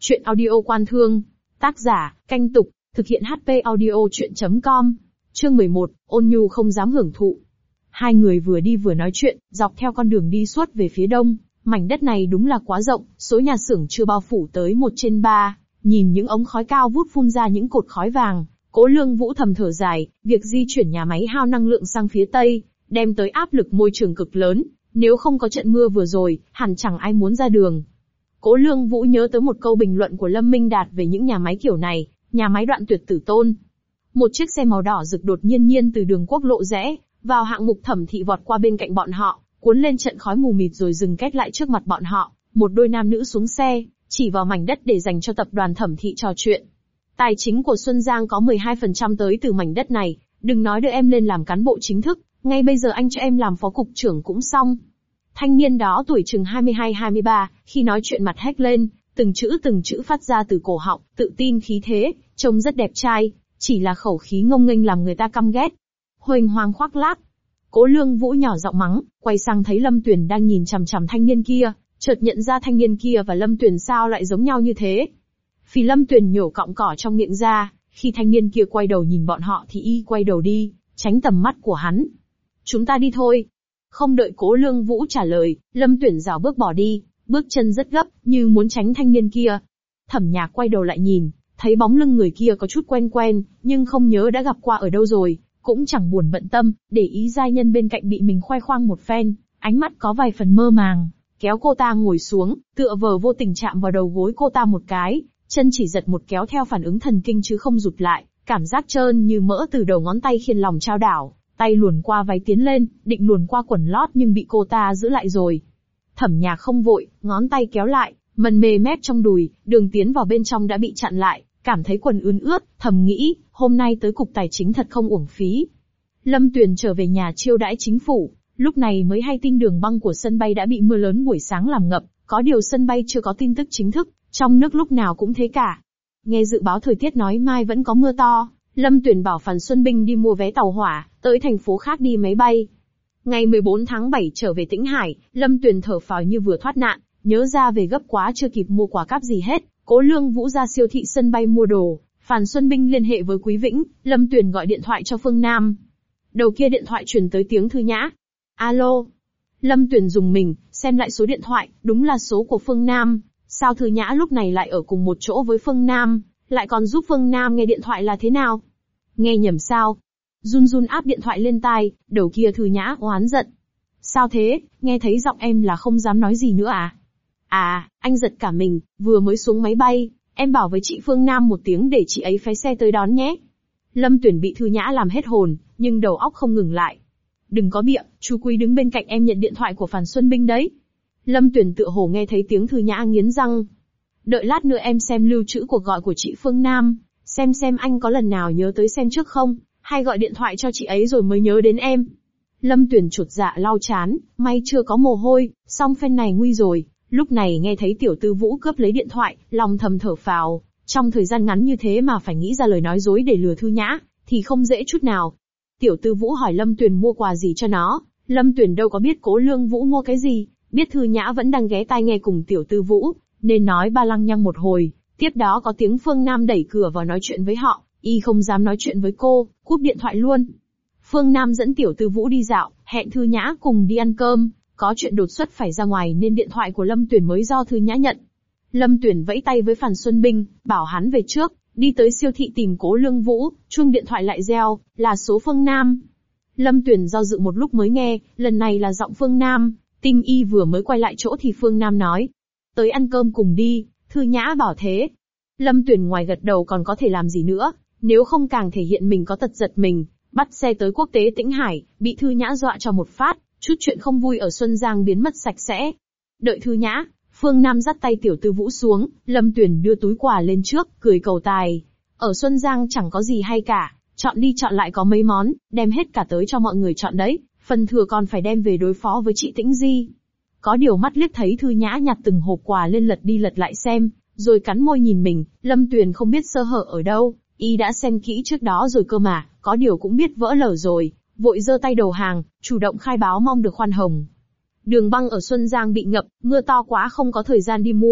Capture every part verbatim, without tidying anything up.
Chuyện audio Quan Thương. Tác giả, Canh Tục, thực hiện hát pê audio chuyện chấm com. Chương mười một, Ôn Nhu không dám hưởng thụ. Hai người vừa đi vừa nói chuyện, dọc theo con đường đi suốt về phía đông. Mảnh đất này đúng là quá rộng, số nhà xưởng chưa bao phủ tới một trên ba. Nhìn những ống khói cao vút phun ra những cột khói vàng, Cố Lương Vũ thầm thở dài, việc di chuyển nhà máy hao năng lượng sang phía tây, đem tới áp lực môi trường cực lớn. Nếu không có trận mưa vừa rồi, hẳn chẳng ai muốn ra đường. Cố Lương Vũ nhớ tới một câu bình luận của Lâm Minh Đạt về những nhà máy kiểu này, nhà máy Đoạn Tuyệt Tử Tôn. Một chiếc xe màu đỏ rực đột nhiên nhiên từ đường quốc lộ rẽ vào hạng mục Thẩm Thị vọt qua bên cạnh bọn họ, cuốn lên trận khói mù mịt rồi dừng két lại trước mặt bọn họ. Một đôi nam nữ xuống xe, chỉ vào mảnh đất để dành cho tập đoàn Thẩm Thị trò chuyện. Tài chính của Xuân Giang có mười hai phần trăm tới từ mảnh đất này, đừng nói đưa em lên làm cán bộ chính thức, ngay bây giờ anh cho em làm phó cục trưởng cũng xong. Thanh niên đó tuổi chừng hai mươi hai hai mươi ba, khi nói chuyện mặt hét lên, từng chữ từng chữ phát ra từ cổ họng, tự tin khí thế, trông rất đẹp trai, chỉ là khẩu khí ngông nghênh làm người ta căm ghét. Huênh hoang khoác lác. Cố Lương Vũ nhỏ giọng mắng, quay sang thấy Lâm Tuyền đang nhìn chằm chằm thanh niên kia, chợt nhận ra thanh niên kia và Lâm Tuyền sao lại giống nhau như thế. Phì Lâm Tuyền nhổ cọng cỏ trong miệng ra, khi thanh niên kia quay đầu nhìn bọn họ thì y quay đầu đi, tránh tầm mắt của hắn. Chúng ta đi thôi. Không đợi Cố Lương Vũ trả lời, Lâm Tuyển rảo bước bỏ đi, bước chân rất gấp, như muốn tránh thanh niên kia. Thẩm Nhạc quay đầu lại nhìn, thấy bóng lưng người kia có chút quen quen, nhưng không nhớ đã gặp qua ở đâu rồi, cũng chẳng buồn bận tâm, để ý giai nhân bên cạnh bị mình khoe khoang một phen, ánh mắt có vài phần mơ màng, kéo cô ta ngồi xuống, tựa vờ vô tình chạm vào đầu gối cô ta một cái, chân chỉ giật một kéo theo phản ứng thần kinh chứ không rụt lại, cảm giác trơn như mỡ từ đầu ngón tay khiến lòng trao đảo. Tay luồn qua váy tiến lên, định luồn qua quần lót nhưng bị cô ta giữ lại rồi. Thẩm Nhạc không vội, ngón tay kéo lại, mần mề mép trong đùi, đường tiến vào bên trong đã bị chặn lại, cảm thấy quần ướt ướt, thầm nghĩ, hôm nay tới cục tài chính thật không uổng phí. Lâm Tuyền trở về nhà chiêu đãi chính phủ, lúc này mới hay tin đường băng của sân bay đã bị mưa lớn buổi sáng làm ngập, có điều sân bay chưa có tin tức chính thức, trong nước lúc nào cũng thế cả. Nghe dự báo thời tiết nói mai vẫn có mưa to. Lâm Tuyền bảo Phan Xuân Binh đi mua vé tàu hỏa, tới thành phố khác đi máy bay. Ngày mười bốn tháng bảy trở về Tĩnh Hải, Lâm Tuyền thở phào như vừa thoát nạn, nhớ ra về gấp quá chưa kịp mua quà cáp gì hết. Cố Lương Vũ ra siêu thị sân bay mua đồ, Phan Xuân Binh liên hệ với Quý Vĩnh, Lâm Tuyền gọi điện thoại cho Phương Nam. Đầu kia điện thoại truyền tới tiếng Thư Nhã. Alo. Lâm Tuyền dùng mình, xem lại số điện thoại, đúng là số của Phương Nam. Sao Thư Nhã lúc này lại ở cùng một chỗ với Phương Nam? Lại còn giúp Phương Nam nghe điện thoại là thế nào? Nghe nhầm sao? Run run áp điện thoại lên tai, đầu kia Thư Nhã oán giận. Sao thế, nghe thấy giọng em là không dám nói gì nữa à? À, anh giật cả mình, vừa mới xuống máy bay, em bảo với chị Phương Nam một tiếng để chị ấy phái xe tới đón nhé. Lâm Tuyển bị Thư Nhã làm hết hồn, nhưng đầu óc không ngừng lại. Đừng có bịa, chú Quý đứng bên cạnh em nhận điện thoại của Phan Xuân Binh đấy. Lâm Tuyển tựa hồ nghe thấy tiếng Thư Nhã nghiến răng. Đợi lát nữa em xem lưu trữ cuộc gọi của chị Phương Nam, xem xem anh có lần nào nhớ tới xem trước không, hay gọi điện thoại cho chị ấy rồi mới nhớ đến em. Lâm Tuyển chột dạ lau chán, may chưa có mồ hôi, xong phen này nguy rồi. Lúc này nghe thấy Tiểu Tư Vũ cướp lấy điện thoại, lòng thầm thở phào, trong thời gian ngắn như thế mà phải nghĩ ra lời nói dối để lừa Thư Nhã, thì không dễ chút nào. Tiểu Tư Vũ hỏi Lâm Tuyển mua quà gì cho nó, Lâm Tuyển đâu có biết Cố Lương Vũ mua cái gì, biết Thư Nhã vẫn đang ghé tai nghe cùng Tiểu Tư Vũ, nên nói ba lăng nhăng một hồi, tiếp đó có tiếng Phương Nam đẩy cửa vào nói chuyện với họ, y không dám nói chuyện với cô, cúp điện thoại luôn. Phương Nam dẫn Tiểu Tư Vũ đi dạo, hẹn Thư Nhã cùng đi ăn cơm, có chuyện đột xuất phải ra ngoài nên điện thoại của Lâm Tuyển mới do Thư Nhã nhận. Lâm Tuyển vẫy tay với Phan Xuân Binh, bảo hắn về trước, đi tới siêu thị tìm Cố Lương Vũ, chuông điện thoại lại reo, là số Phương Nam. Lâm Tuyển do dự một lúc mới nghe, lần này là giọng Phương Nam, tim y vừa mới quay lại chỗ thì Phương Nam nói. Tới ăn cơm cùng đi, Thư Nhã bảo thế. Lâm Tuyển ngoài gật đầu còn có thể làm gì nữa, nếu không càng thể hiện mình có tật giật mình, bắt xe tới quốc tế Tĩnh Hải, bị Thư Nhã dọa cho một phát, chút chuyện không vui ở Xuân Giang biến mất sạch sẽ. Đợi Thư Nhã, Phương Nam dắt tay Tiểu Tư Vũ xuống, Lâm Tuyển đưa túi quà lên trước, cười cầu tài. Ở Xuân Giang chẳng có gì hay cả, chọn đi chọn lại có mấy món, đem hết cả tới cho mọi người chọn đấy, phần thừa còn phải đem về đối phó với chị Tĩnh Di. Có điều mắt liếc thấy Thư Nhã nhặt từng hộp quà lên lật đi lật lại xem, rồi cắn môi nhìn mình, Lâm Tuyền không biết sơ hở ở đâu, y đã xem kỹ trước đó rồi cơ mà, có điều cũng biết vỡ lở rồi, vội giơ tay đầu hàng, chủ động khai báo mong được khoan hồng. Đường băng ở Xuân Giang bị ngập, mưa to quá không có thời gian đi mua,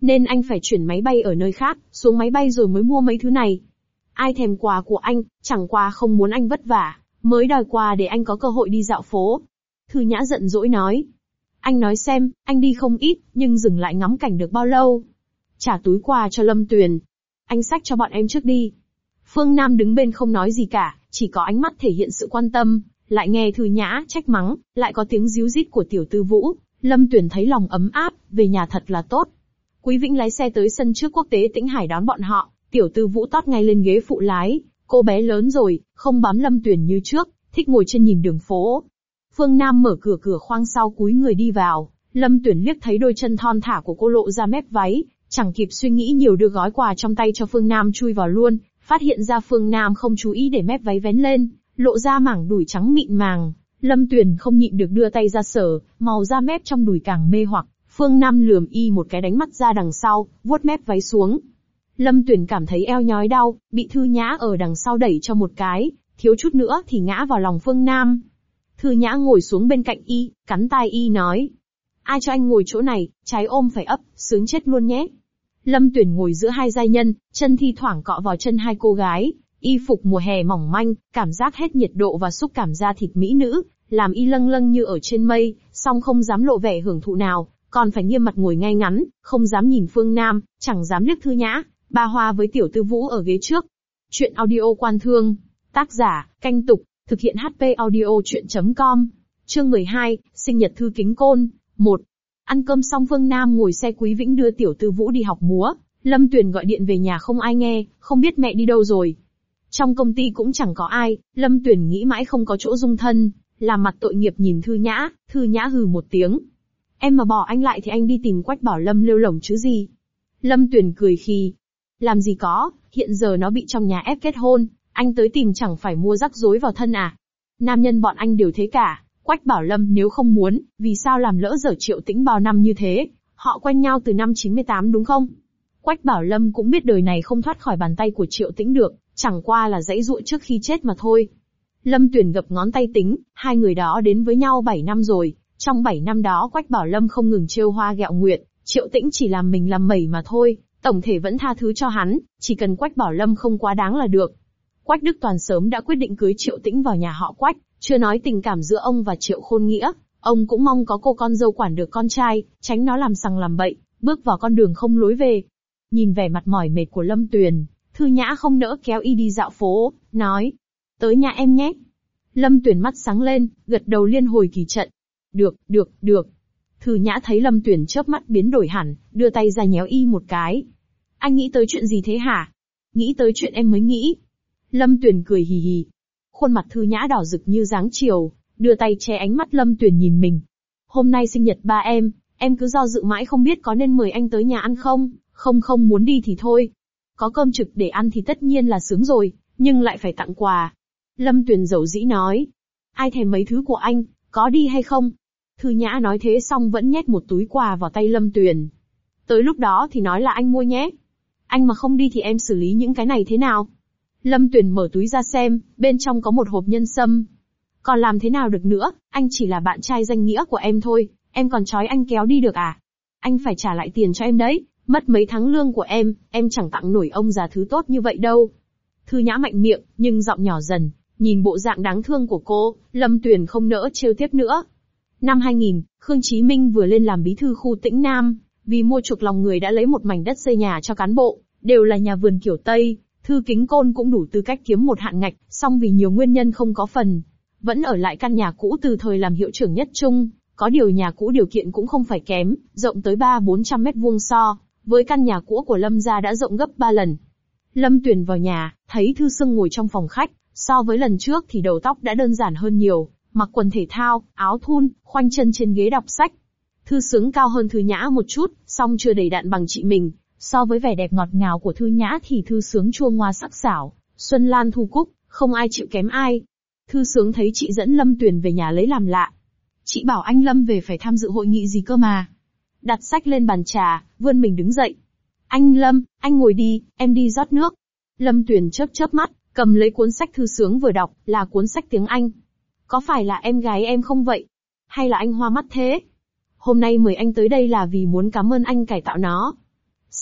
nên anh phải chuyển máy bay ở nơi khác, xuống máy bay rồi mới mua mấy thứ này. Ai thèm quà của anh, chẳng qua không muốn anh vất vả, mới đòi quà để anh có cơ hội đi dạo phố. Thư Nhã giận dỗi nói. Anh nói xem, anh đi không ít, nhưng dừng lại ngắm cảnh được bao lâu? Trả túi quà cho Lâm Tuyền. Anh xách cho bọn em trước đi. Phương Nam đứng bên không nói gì cả, chỉ có ánh mắt thể hiện sự quan tâm, lại nghe Thư Nhã trách mắng, lại có tiếng ríu rít của Tiểu Tư Vũ. Lâm Tuyền thấy lòng ấm áp, về nhà thật là tốt. Quý Vĩnh lái xe tới sân trước quốc tế Tĩnh Hải đón bọn họ, Tiểu Tư Vũ tót ngay lên ghế phụ lái, cô bé lớn rồi, không bám Lâm Tuyền như trước, thích ngồi trên nhìn đường phố. Phương Nam mở cửa cửa khoang sau cúi người đi vào, Lâm Tuyền liếc thấy đôi chân thon thả của cô lộ ra mép váy, chẳng kịp suy nghĩ nhiều đưa gói quà trong tay cho Phương Nam chui vào luôn, phát hiện ra Phương Nam không chú ý để mép váy vén lên, lộ ra mảng đùi trắng mịn màng. Lâm Tuyền không nhịn được đưa tay ra sờ, màu da mép trong đùi càng mê hoặc. Phương Nam lườm y một cái đánh mắt ra đằng sau, vuốt mép váy xuống. Lâm Tuyền cảm thấy eo nhói đau, bị Thư Nhã ở đằng sau đẩy cho một cái, thiếu chút nữa thì ngã vào lòng Phương Nam. Thư Nhã ngồi xuống bên cạnh y, cắn tai y nói. Ai cho anh ngồi chỗ này, trái ôm phải ấp, sướng chết luôn nhé. Lâm Tuyền ngồi giữa hai giai nhân, chân thi thoảng cọ vào chân hai cô gái, y phục mùa hè mỏng manh, cảm giác hết nhiệt độ và xúc cảm da thịt mỹ nữ, làm y lâng lâng như ở trên mây, song không dám lộ vẻ hưởng thụ nào, còn phải nghiêm mặt ngồi ngay ngắn, không dám nhìn Phương Nam, chẳng dám liếc Thư Nhã, ba hoa với Tiểu Tư Vũ ở ghế trước. Chuyện audio Quan Thương, tác giả, Canh Tục, thực hiện hát pê audio chuyện chấm com. Chương mười hai, sinh nhật Thư Kính Côn. một. Ăn cơm xong Phương Nam ngồi xe Quý Vĩnh đưa Tiểu Tư Vũ đi học múa, Lâm Tuyền gọi điện về nhà không ai nghe, không biết mẹ đi đâu rồi. Trong công ty cũng chẳng có ai, Lâm Tuyền nghĩ mãi không có chỗ dung thân, làm mặt tội nghiệp nhìn Thư Nhã, Thư Nhã hừ một tiếng. Em mà bỏ anh lại thì anh đi tìm Quách Bảo Lâm lêu lổng chứ gì. Lâm Tuyền cười khi. Làm gì có, hiện giờ nó bị trong nhà ép kết hôn, anh tới tìm chẳng phải mua rắc rối vào thân à. Nam nhân bọn anh đều thế cả, Quách Bảo Lâm nếu không muốn, vì sao làm lỡ dở Triệu Tĩnh bao năm như thế, họ quen nhau từ năm chín mươi tám đúng không? Quách Bảo Lâm cũng biết đời này không thoát khỏi bàn tay của Triệu Tĩnh được, chẳng qua là dãy dụa trước khi chết mà thôi. Lâm Tuyền gập ngón tay tính, hai người đó đến với nhau bảy năm rồi, trong bảy năm đó Quách Bảo Lâm không ngừng trêu hoa ghẹo nguyệt, Triệu Tĩnh chỉ làm mình làm mẩy mà thôi, tổng thể vẫn tha thứ cho hắn, chỉ cần Quách Bảo Lâm không quá đáng là được. Quách Đức Toàn sớm đã quyết định cưới Triệu Tĩnh vào nhà họ Quách, chưa nói tình cảm giữa ông và Triệu Khôn Nghĩa, ông cũng mong có cô con dâu quản được con trai, tránh nó làm sằng làm bậy, bước vào con đường không lối về. Nhìn vẻ mặt mỏi mệt của Lâm Tuyền, Thư Nhã không nỡ kéo y đi dạo phố, nói, tới nhà em nhé. Lâm Tuyền mắt sáng lên, gật đầu liên hồi kỳ trận. Được, được, được. Thư Nhã thấy Lâm Tuyền chớp mắt biến đổi hẳn, đưa tay ra nhéo y một cái. Anh nghĩ tới chuyện gì thế hả? Nghĩ tới chuyện em mới nghĩ. Lâm Tuyền cười hì hì. Khuôn mặt Thư Nhã đỏ rực như dáng chiều, đưa tay che ánh mắt Lâm Tuyền nhìn mình. Hôm nay sinh nhật ba em, em cứ do dự mãi không biết có nên mời anh tới nhà ăn không, không không muốn đi thì thôi. Có cơm trực để ăn thì tất nhiên là sướng rồi, nhưng lại phải tặng quà. Lâm Tuyền dầu dĩ nói. Ai thèm mấy thứ của anh, có đi hay không? Thư Nhã nói thế xong vẫn nhét một túi quà vào tay Lâm Tuyền. Tới lúc đó thì nói là anh mua nhé. Anh mà không đi thì em xử lý những cái này thế nào? Lâm Tuyền mở túi ra xem, bên trong có một hộp nhân sâm. Còn làm thế nào được nữa, anh chỉ là bạn trai danh nghĩa của em thôi, em còn trói anh kéo đi được à? Anh phải trả lại tiền cho em đấy, mất mấy tháng lương của em, em chẳng tặng nổi ông già thứ tốt như vậy đâu. Thư Nhã mạnh miệng, nhưng giọng nhỏ dần, nhìn bộ dạng đáng thương của cô, Lâm Tuyền không nỡ trêu tiếp nữa. Năm hai nghìn, Khương Chí Minh vừa lên làm bí thư khu Tĩnh Nam, vì mua chuộc lòng người đã lấy một mảnh đất xây nhà cho cán bộ, đều là nhà vườn kiểu Tây. Thư Kính Côn cũng đủ tư cách kiếm một hạn ngạch, song vì nhiều nguyên nhân không có phần, vẫn ở lại căn nhà cũ từ thời làm hiệu trưởng Nhất Trung, có điều nhà cũ điều kiện cũng không phải kém, rộng tới ba bốn trăm mét vuông so, với căn nhà cũ của Lâm gia đã rộng gấp ba lần. Lâm Tuyền vào nhà, thấy Thư Sương ngồi trong phòng khách, so với lần trước thì đầu tóc đã đơn giản hơn nhiều, mặc quần thể thao, áo thun, khoanh chân trên ghế đọc sách. Thư Sướng cao hơn Thư Nhã một chút, song chưa đầy đặn bằng chị mình. So với vẻ đẹp ngọt ngào của Thư Nhã thì Thư Sướng chua ngoa sắc sảo, xuân lan thu cúc, không ai chịu kém ai. Thư Sướng thấy chị dẫn Lâm Tuyền về nhà lấy làm lạ. Chị bảo anh Lâm về phải tham dự hội nghị gì cơ mà. Đặt sách lên bàn trà, vươn mình đứng dậy. Anh Lâm, anh ngồi đi, em đi rót nước. Lâm Tuyền chớp chớp mắt, cầm lấy cuốn sách Thư Sướng vừa đọc, là cuốn sách tiếng Anh. Có phải là em gái em không vậy? Hay là anh hoa mắt thế? Hôm nay mời anh tới đây là vì muốn cảm ơn anh cải tạo nó.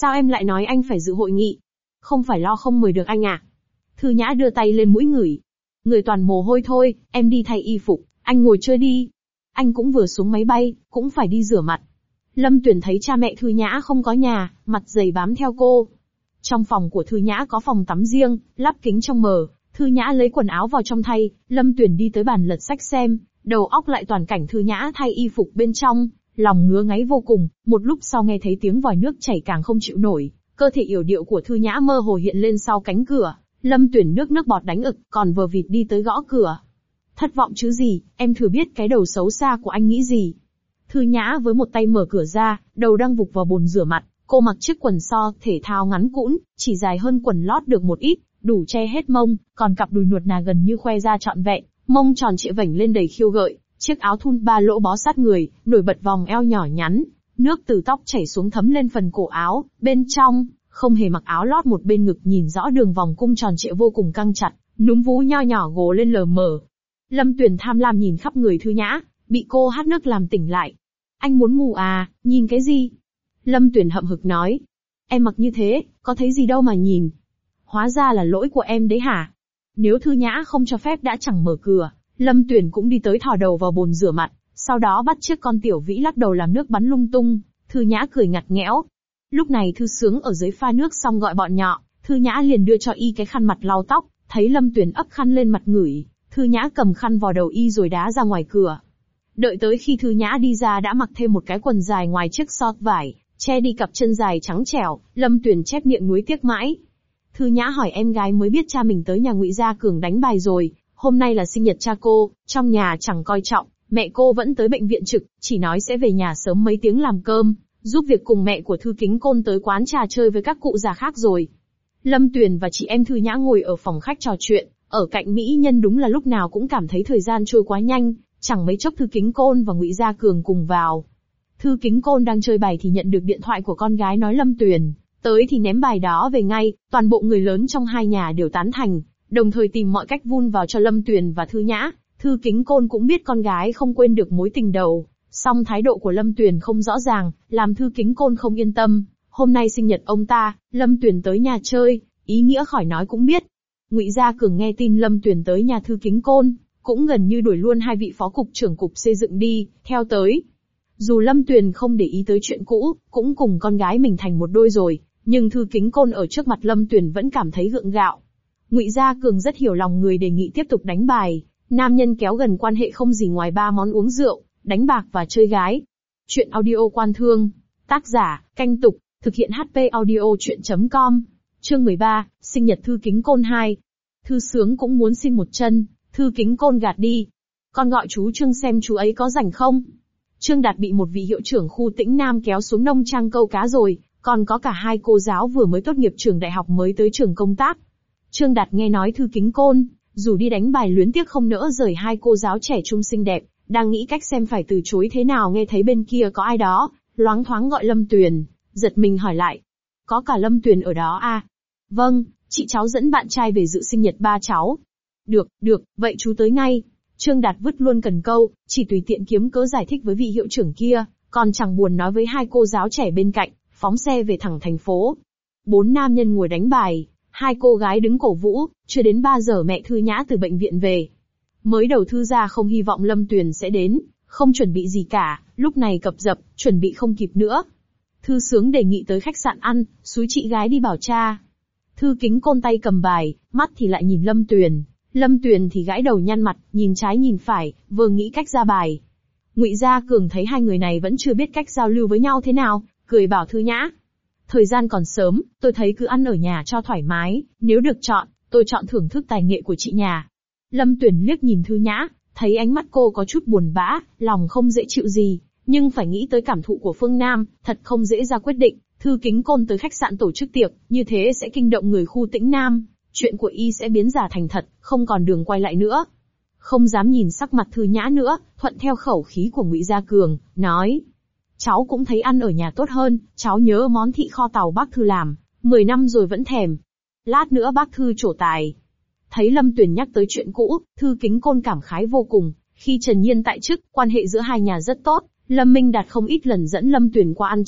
Sao em lại nói anh phải dự hội nghị? Không phải lo không mời được anh à? Thư Nhã đưa tay lên mũi ngửi. Người toàn mồ hôi thôi, em đi thay y phục, anh ngồi chơi đi. Anh cũng vừa xuống máy bay, cũng phải đi rửa mặt. Lâm Tuyền thấy cha mẹ Thư Nhã không có nhà, mặt dày bám theo cô. Trong phòng của Thư Nhã có phòng tắm riêng, lắp kính trong mờ. Thư Nhã lấy quần áo vào trong thay, Lâm Tuyền đi tới bàn lật sách xem, đầu óc lại toàn cảnh Thư Nhã thay y phục bên trong, lòng ngứa ngáy vô cùng, một lúc sau nghe thấy tiếng vòi nước chảy càng không chịu nổi, cơ thể yểu điệu của Thư Nhã mơ hồ hiện lên sau cánh cửa, Lâm Tuyền nước nước bọt đánh ực, còn vờ vịt đi tới gõ cửa. Thất vọng chứ gì, em thử biết cái đầu xấu xa của anh nghĩ gì. Thư Nhã với một tay mở cửa ra, đầu đang vục vào bồn rửa mặt, cô mặc chiếc quần so thể thao ngắn cũn, chỉ dài hơn quần lót được một ít, đủ che hết mông, còn cặp đùi nuột nà gần như khoe ra trọn vẹn, mông tròn trịa vảnh lên đầy khiêu gợi, chiếc áo thun ba lỗ bó sát người, nổi bật vòng eo nhỏ nhắn, nước từ tóc chảy xuống thấm lên phần cổ áo, bên trong, không hề mặc áo lót một bên ngực nhìn rõ đường vòng cung tròn trịa vô cùng căng chặt, núm vú nho nhỏ gồ lên lờ mờ. Lâm Tuyền tham lam nhìn khắp người Thư Nhã, bị cô hát nước làm tỉnh lại. Anh muốn mù à, nhìn cái gì? Lâm Tuyền hậm hực nói. Em mặc như thế, có thấy gì đâu mà nhìn. Hóa ra là lỗi của em đấy hả? Nếu Thư Nhã không cho phép đã chẳng mở cửa, Lâm Tuyền cũng đi tới thò đầu vào bồn rửa mặt, sau đó bắt chiếc con tiểu vĩ lắc đầu làm nước bắn lung tung. Thư Nhã cười ngặt nghẽo. Lúc này Thư Sướng ở dưới pha nước xong gọi bọn nhọ, Thư Nhã liền đưa cho y cái khăn mặt lau tóc, thấy Lâm Tuyền ấp khăn lên mặt ngửi, Thư Nhã cầm khăn vò đầu y rồi đá ra ngoài cửa. Đợi tới khi Thư Nhã đi ra đã mặc thêm một cái quần dài ngoài chiếc xót vải, che đi cặp chân dài trắng trẻo, Lâm Tuyền chép miệng nuối tiếc mãi. Thư Nhã hỏi em gái mới biết cha mình tới nhà Ngụy Gia Cường đánh bài rồi, hôm nay là sinh nhật cha cô, trong nhà chẳng coi trọng, mẹ cô vẫn tới bệnh viện trực, chỉ nói sẽ về nhà sớm mấy tiếng làm cơm, giúp việc cùng mẹ của Thư Kính Côn tới quán trà chơi với các cụ già khác rồi. Lâm Tuyền và chị em Thư Nhã ngồi ở phòng khách trò chuyện, ở cạnh mỹ nhân đúng là lúc nào cũng cảm thấy thời gian trôi quá nhanh, chẳng mấy chốc Thư Kính Côn và Ngụy Gia Cường cùng vào. Thư Kính Côn đang chơi bài thì nhận được điện thoại của con gái nói Lâm Tuyền tới thì ném bài đó về ngay, toàn bộ người lớn trong hai nhà đều tán thành, đồng thời tìm mọi cách vun vào cho Lâm Tuyền và Thư Nhã. Thư Kính Côn cũng biết con gái không quên được mối tình đầu, song thái độ của Lâm Tuyền không rõ ràng, làm Thư Kính Côn không yên tâm. Hôm nay sinh nhật ông ta, Lâm Tuyền tới nhà chơi, ý nghĩa khỏi nói cũng biết. Ngụy Gia Cường nghe tin Lâm Tuyền tới nhà Thư Kính Côn, cũng gần như đuổi luôn hai vị phó cục trưởng cục xây dựng đi, theo tới. Dù Lâm Tuyền không để ý tới chuyện cũ, cũng cùng con gái mình thành một đôi rồi, nhưng Thư Kính Côn ở trước mặt Lâm Tuyền vẫn cảm thấy gượng gạo. Ngụy Gia Cường rất hiểu lòng người đề nghị tiếp tục đánh bài, nam nhân kéo gần quan hệ không gì ngoài ba món uống rượu, đánh bạc và chơi gái. Chuyện audio Quan Thương, tác giả, Canh Tục, thực hiện hát pê audio chuyện chấm com. Chương mười ba, sinh nhật Thư Kính Côn hai. Thư Sướng cũng muốn xin một chân, Thư Kính Côn gạt đi. Con gọi chú Trương xem chú ấy có rảnh không? Trương Đạt bị một vị hiệu trưởng khu Tĩnh Nam kéo xuống nông trang câu cá rồi, còn có cả hai cô giáo vừa mới tốt nghiệp trường đại học mới tới trường công tác. Trương Đạt nghe nói Thư Kính Côn, dù đi đánh bài luyến tiếc không nỡ rời hai cô giáo trẻ trung xinh đẹp, đang nghĩ cách xem phải từ chối thế nào nghe thấy bên kia có ai đó, loáng thoáng gọi Lâm Tuyền, giật mình hỏi lại. Có cả Lâm Tuyền ở đó à? Vâng, chị cháu dẫn bạn trai về dự sinh nhật ba cháu. Được, được, vậy chú tới ngay. Trương Đạt vứt luôn cần câu, chỉ tùy tiện kiếm cớ giải thích với vị hiệu trưởng kia, còn chẳng buồn nói với hai cô giáo trẻ bên cạnh, phóng xe về thẳng thành phố. Bốn nam nhân ngồi đánh bài, hai cô gái đứng cổ vũ, chưa đến ba giờ mẹ Thư Nhã từ bệnh viện về. Mới đầu Thư gia không hy vọng Lâm Tuyền sẽ đến, không chuẩn bị gì cả, lúc này cập dập, chuẩn bị không kịp nữa. Thư Sướng đề nghị tới khách sạn ăn, xúi chị gái đi bảo cha. Thư Kính Côn tay cầm bài, mắt thì lại nhìn Lâm Tuyền. Lâm Tuyền thì gãi đầu nhăn mặt, nhìn trái nhìn phải, vừa nghĩ cách ra bài. Ngụy Gia Cường thấy hai người này vẫn chưa biết cách giao lưu với nhau thế nào, cười bảo Thư Nhã. Thời gian còn sớm, tôi thấy cứ ăn ở nhà cho thoải mái, nếu được chọn, tôi chọn thưởng thức tài nghệ của chị nhà. Lâm Tuyền liếc nhìn Thư Nhã, thấy ánh mắt cô có chút buồn bã, lòng không dễ chịu gì, nhưng phải nghĩ tới cảm thụ của Phương Nam, thật không dễ ra quyết định. Thư Kính Côn tới khách sạn tổ chức tiệc, như thế sẽ kinh động người khu Tĩnh Nam, chuyện của y sẽ biến giả thành thật, không còn đường quay lại nữa. Không dám nhìn sắc mặt Thư Nhã nữa, thuận theo khẩu khí của Ngụy Gia Cường, nói. Cháu cũng thấy ăn ở nhà tốt hơn, cháu nhớ món thịt kho tàu bác Thư làm, mười năm rồi vẫn thèm. Lát nữa bác Thư trổ tài. Thấy Lâm Tuyền nhắc tới chuyện cũ, Thư Kính Côn cảm khái vô cùng, khi Trần Nhiên tại chức, quan hệ giữa hai nhà rất tốt, Lâm Minh Đạt không ít lần dẫn Lâm Tuyền qua ăn trực,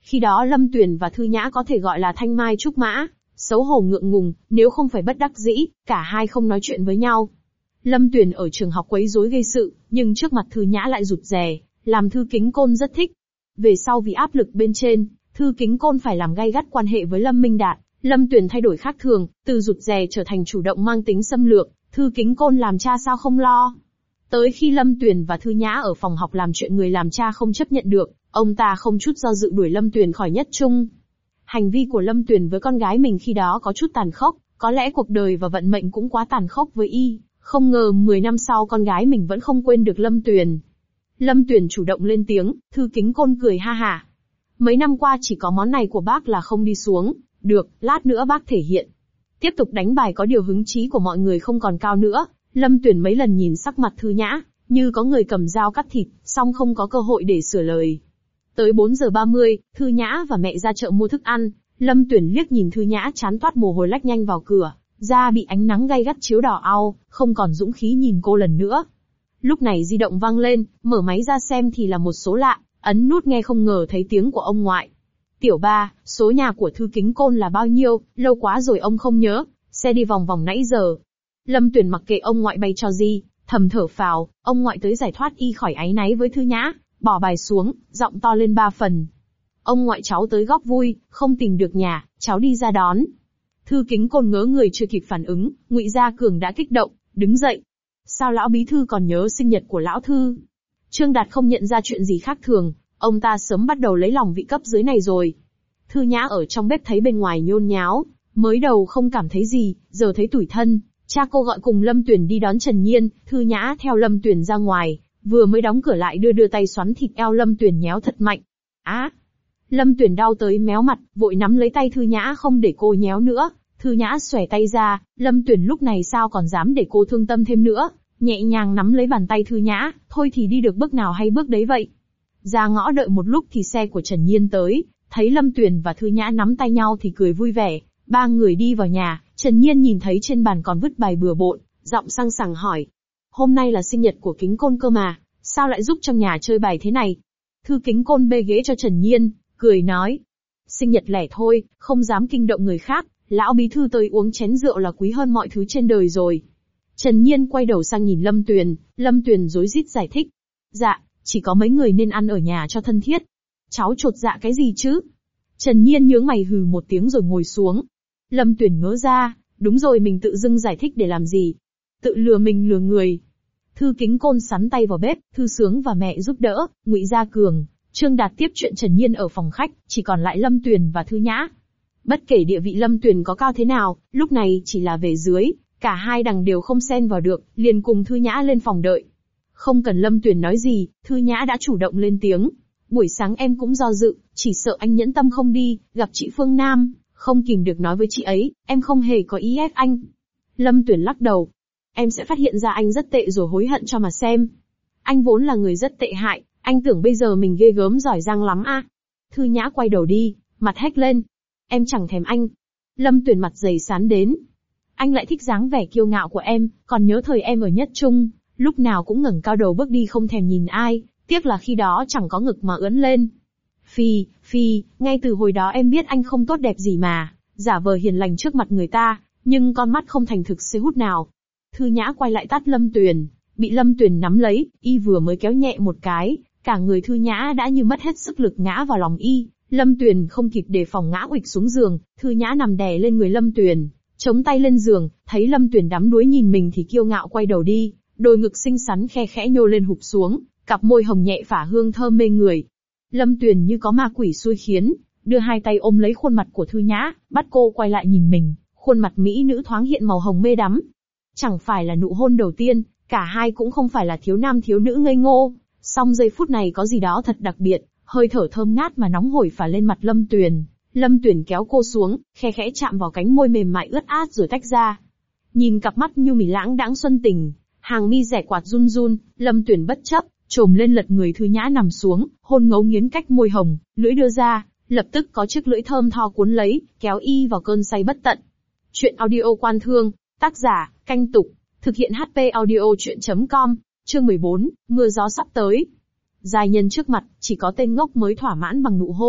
Khi đó Lâm Tuyền và Thư Nhã có thể gọi là thanh mai trúc mã, xấu hổ ngượng ngùng, nếu không phải bất đắc dĩ, cả hai không nói chuyện với nhau. Lâm Tuyền ở trường học quấy rối gây sự, nhưng trước mặt Thư Nhã lại rụt rè, làm Thư Kính Côn rất thích. Về sau vì áp lực bên trên, Thư Kính Côn phải làm gay gắt quan hệ với Lâm Minh Đạt, Lâm Tuyền thay đổi khác thường, từ rụt rè trở thành chủ động mang tính xâm lược, Thư Kính Côn làm cha sao không lo. Tới khi Lâm Tuyền và Thư Nhã ở phòng học làm chuyện người làm cha không chấp nhận được, ông ta không chút do dự đuổi Lâm Tuyền khỏi nhất trung. Hành vi của Lâm Tuyền với con gái mình khi đó có chút tàn khốc, có lẽ cuộc đời và vận mệnh cũng quá tàn khốc với y, không ngờ mười năm sau con gái mình vẫn không quên được Lâm Tuyền. Lâm Tuyền chủ động lên tiếng, Thư Kính Côn cười ha hả. Mấy năm qua chỉ có món này của bác là không đi xuống, được, lát nữa bác thể hiện. Tiếp tục đánh bài có điều hứng chí của mọi người không còn cao nữa, Lâm Tuyền mấy lần nhìn sắc mặt Thư Nhã, như có người cầm dao cắt thịt, song không có cơ hội để sửa lời. Tới bốn giờ ba mươi, Thư Nhã và mẹ ra chợ mua thức ăn, Lâm Tuyền liếc nhìn Thư Nhã chán toát mồ hôi lách nhanh vào cửa, da bị ánh nắng gay gắt chiếu đỏ au, không còn dũng khí nhìn cô lần nữa. Lúc này di động vang lên, mở máy ra xem thì là một số lạ, ấn nút nghe không ngờ thấy tiếng của ông ngoại. Tiểu ba, số nhà của Thư Kính Côn là bao nhiêu, lâu quá rồi ông không nhớ, xe đi vòng vòng nãy giờ. Lâm Tuyền mặc kệ ông ngoại bay cho gì, thầm thở phào, ông ngoại tới giải thoát y khỏi áy náy với Thư Nhã, bỏ bài xuống, giọng to lên ba phần. Ông ngoại cháu tới góp vui, không tìm được nhà, cháu đi ra đón. Thư Kính Côn ngớ người chưa kịp phản ứng, Ngụy Gia Cường đã kích động, đứng dậy. Sao lão bí thư còn nhớ sinh nhật của lão Thư? Trương Đạt không nhận ra chuyện gì khác thường, ông ta sớm bắt đầu lấy lòng vị cấp dưới này rồi. Thư Nhã ở trong bếp thấy bên ngoài nhôn nháo, mới đầu không cảm thấy gì, giờ thấy tủi thân. Cha cô gọi cùng Lâm Tuyền đi đón Trần Nhiên, Thư Nhã theo Lâm Tuyền ra ngoài, vừa mới đóng cửa lại đưa đưa tay xoắn thịt eo Lâm Tuyền nhéo thật mạnh. Á! Lâm Tuyền đau tới méo mặt, vội nắm lấy tay Thư Nhã không để cô nhéo nữa. Thư Nhã xòe tay ra, Lâm Tuyền lúc này sao còn dám để cô thương tâm thêm nữa, nhẹ nhàng nắm lấy bàn tay Thư Nhã, thôi thì đi được bước nào hay bước đấy vậy. Ra ngõ đợi một lúc thì xe của Trần Nhiên tới, thấy Lâm Tuyền và Thư Nhã nắm tay nhau thì cười vui vẻ, ba người đi vào nhà, Trần Nhiên nhìn thấy trên bàn còn vứt bài bừa bộn, giọng sang sảng hỏi. Hôm nay là sinh nhật của Kính Côn cơ mà, sao lại giúp trong nhà chơi bài thế này? Thư Kính Côn bê ghế cho Trần Nhiên, cười nói. Sinh nhật lẻ thôi, không dám kinh động người khác, lão bí thư tới uống chén rượu là quý hơn mọi thứ trên đời rồi. Trần Nhiên quay đầu sang nhìn Lâm Tuyền, Lâm Tuyền rối rít giải thích. Dạ, chỉ có mấy người nên ăn ở nhà cho thân thiết. Cháu chột dạ cái gì chứ? Trần Nhiên nhướng mày hừ một tiếng rồi ngồi xuống. Lâm Tuyền ngớ ra, đúng rồi mình tự dưng giải thích để làm gì? Tự lừa mình lừa người. Thư Kính Côn sắn tay vào bếp, Thư Sướng và mẹ giúp đỡ, Ngụy Gia Cường, Trương Đạt tiếp chuyện Trần Nhiên ở phòng khách, chỉ còn lại Lâm Tuyền và Thư Nhã. Bất kể địa vị Lâm Tuyền có cao thế nào, lúc này chỉ là về dưới, cả hai đằng đều không xen vào được, liền cùng Thư Nhã lên phòng đợi. Không cần Lâm Tuyền nói gì, Thư Nhã đã chủ động lên tiếng. Buổi sáng em cũng do dự, chỉ sợ anh nhẫn tâm không đi, gặp chị Phương Nam, không kìm được nói với chị ấy, em không hề có ý ép anh. Lâm Tuyền lắc đầu. Em sẽ phát hiện ra anh rất tệ rồi hối hận cho mà xem. Anh vốn là người rất tệ hại, anh tưởng bây giờ mình ghê gớm giỏi giang lắm à? Thư Nhã quay đầu đi, mặt hét lên. Em chẳng thèm anh. Lâm Tuyền mặt dày sán đến. Anh lại thích dáng vẻ kiêu ngạo của em, còn nhớ thời em ở nhất trung, lúc nào cũng ngẩng cao đầu bước đi không thèm nhìn ai, tiếc là khi đó chẳng có ngực mà ưỡn lên. Phi, phi, ngay từ hồi đó em biết anh không tốt đẹp gì mà, giả vờ hiền lành trước mặt người ta, nhưng con mắt không thành thực xế hút nào. Thư Nhã quay lại tát Lâm Tuyền, bị Lâm Tuyền nắm lấy, y vừa mới kéo nhẹ một cái, cả người Thư Nhã đã như mất hết sức lực ngã vào lòng y. Lâm Tuyền không kịp đề phòng ngã uịch xuống giường, Thư Nhã nằm đè lên người Lâm Tuyền, chống tay lên giường, thấy Lâm Tuyền đắm đuối nhìn mình thì kiêu ngạo quay đầu đi, đôi ngực xinh xắn khe khẽ nhô lên hụp xuống, cặp môi hồng nhẹ phả hương thơm mê người. Lâm Tuyền như có ma quỷ xui khiến, đưa hai tay ôm lấy khuôn mặt của Thư Nhã, bắt cô quay lại nhìn mình, khuôn mặt mỹ nữ thoáng hiện màu hồng mê đắm. Chẳng phải là nụ hôn đầu tiên, cả hai cũng không phải là thiếu nam thiếu nữ ngây ngô, song giây phút này có gì đó thật đặc biệt, hơi thở thơm ngát mà nóng hổi phả lên mặt Lâm Tuyền. Lâm Tuyền kéo cô xuống, khe khẽ chạm vào cánh môi mềm mại ướt át rồi tách ra. Nhìn cặp mắt nhu mì lãng đãng xuân tình, hàng mi rẻ quạt run run, Lâm Tuyền bất chấp, trồm lên lật người Thư Nhã nằm xuống, hôn ngấu nghiến cách môi hồng, lưỡi đưa ra, lập tức có chiếc lưỡi thơm tho cuốn lấy, kéo y vào cơn say bất tận. Chuyện audio Quan Thương, tác giả, Canh Tục, thực hiện hát pê audio chuyện chấm com, chương mười bốn, mưa gió sắp tới. Giai nhân trước mặt, chỉ có tên ngốc mới thỏa mãn bằng nụ hôn,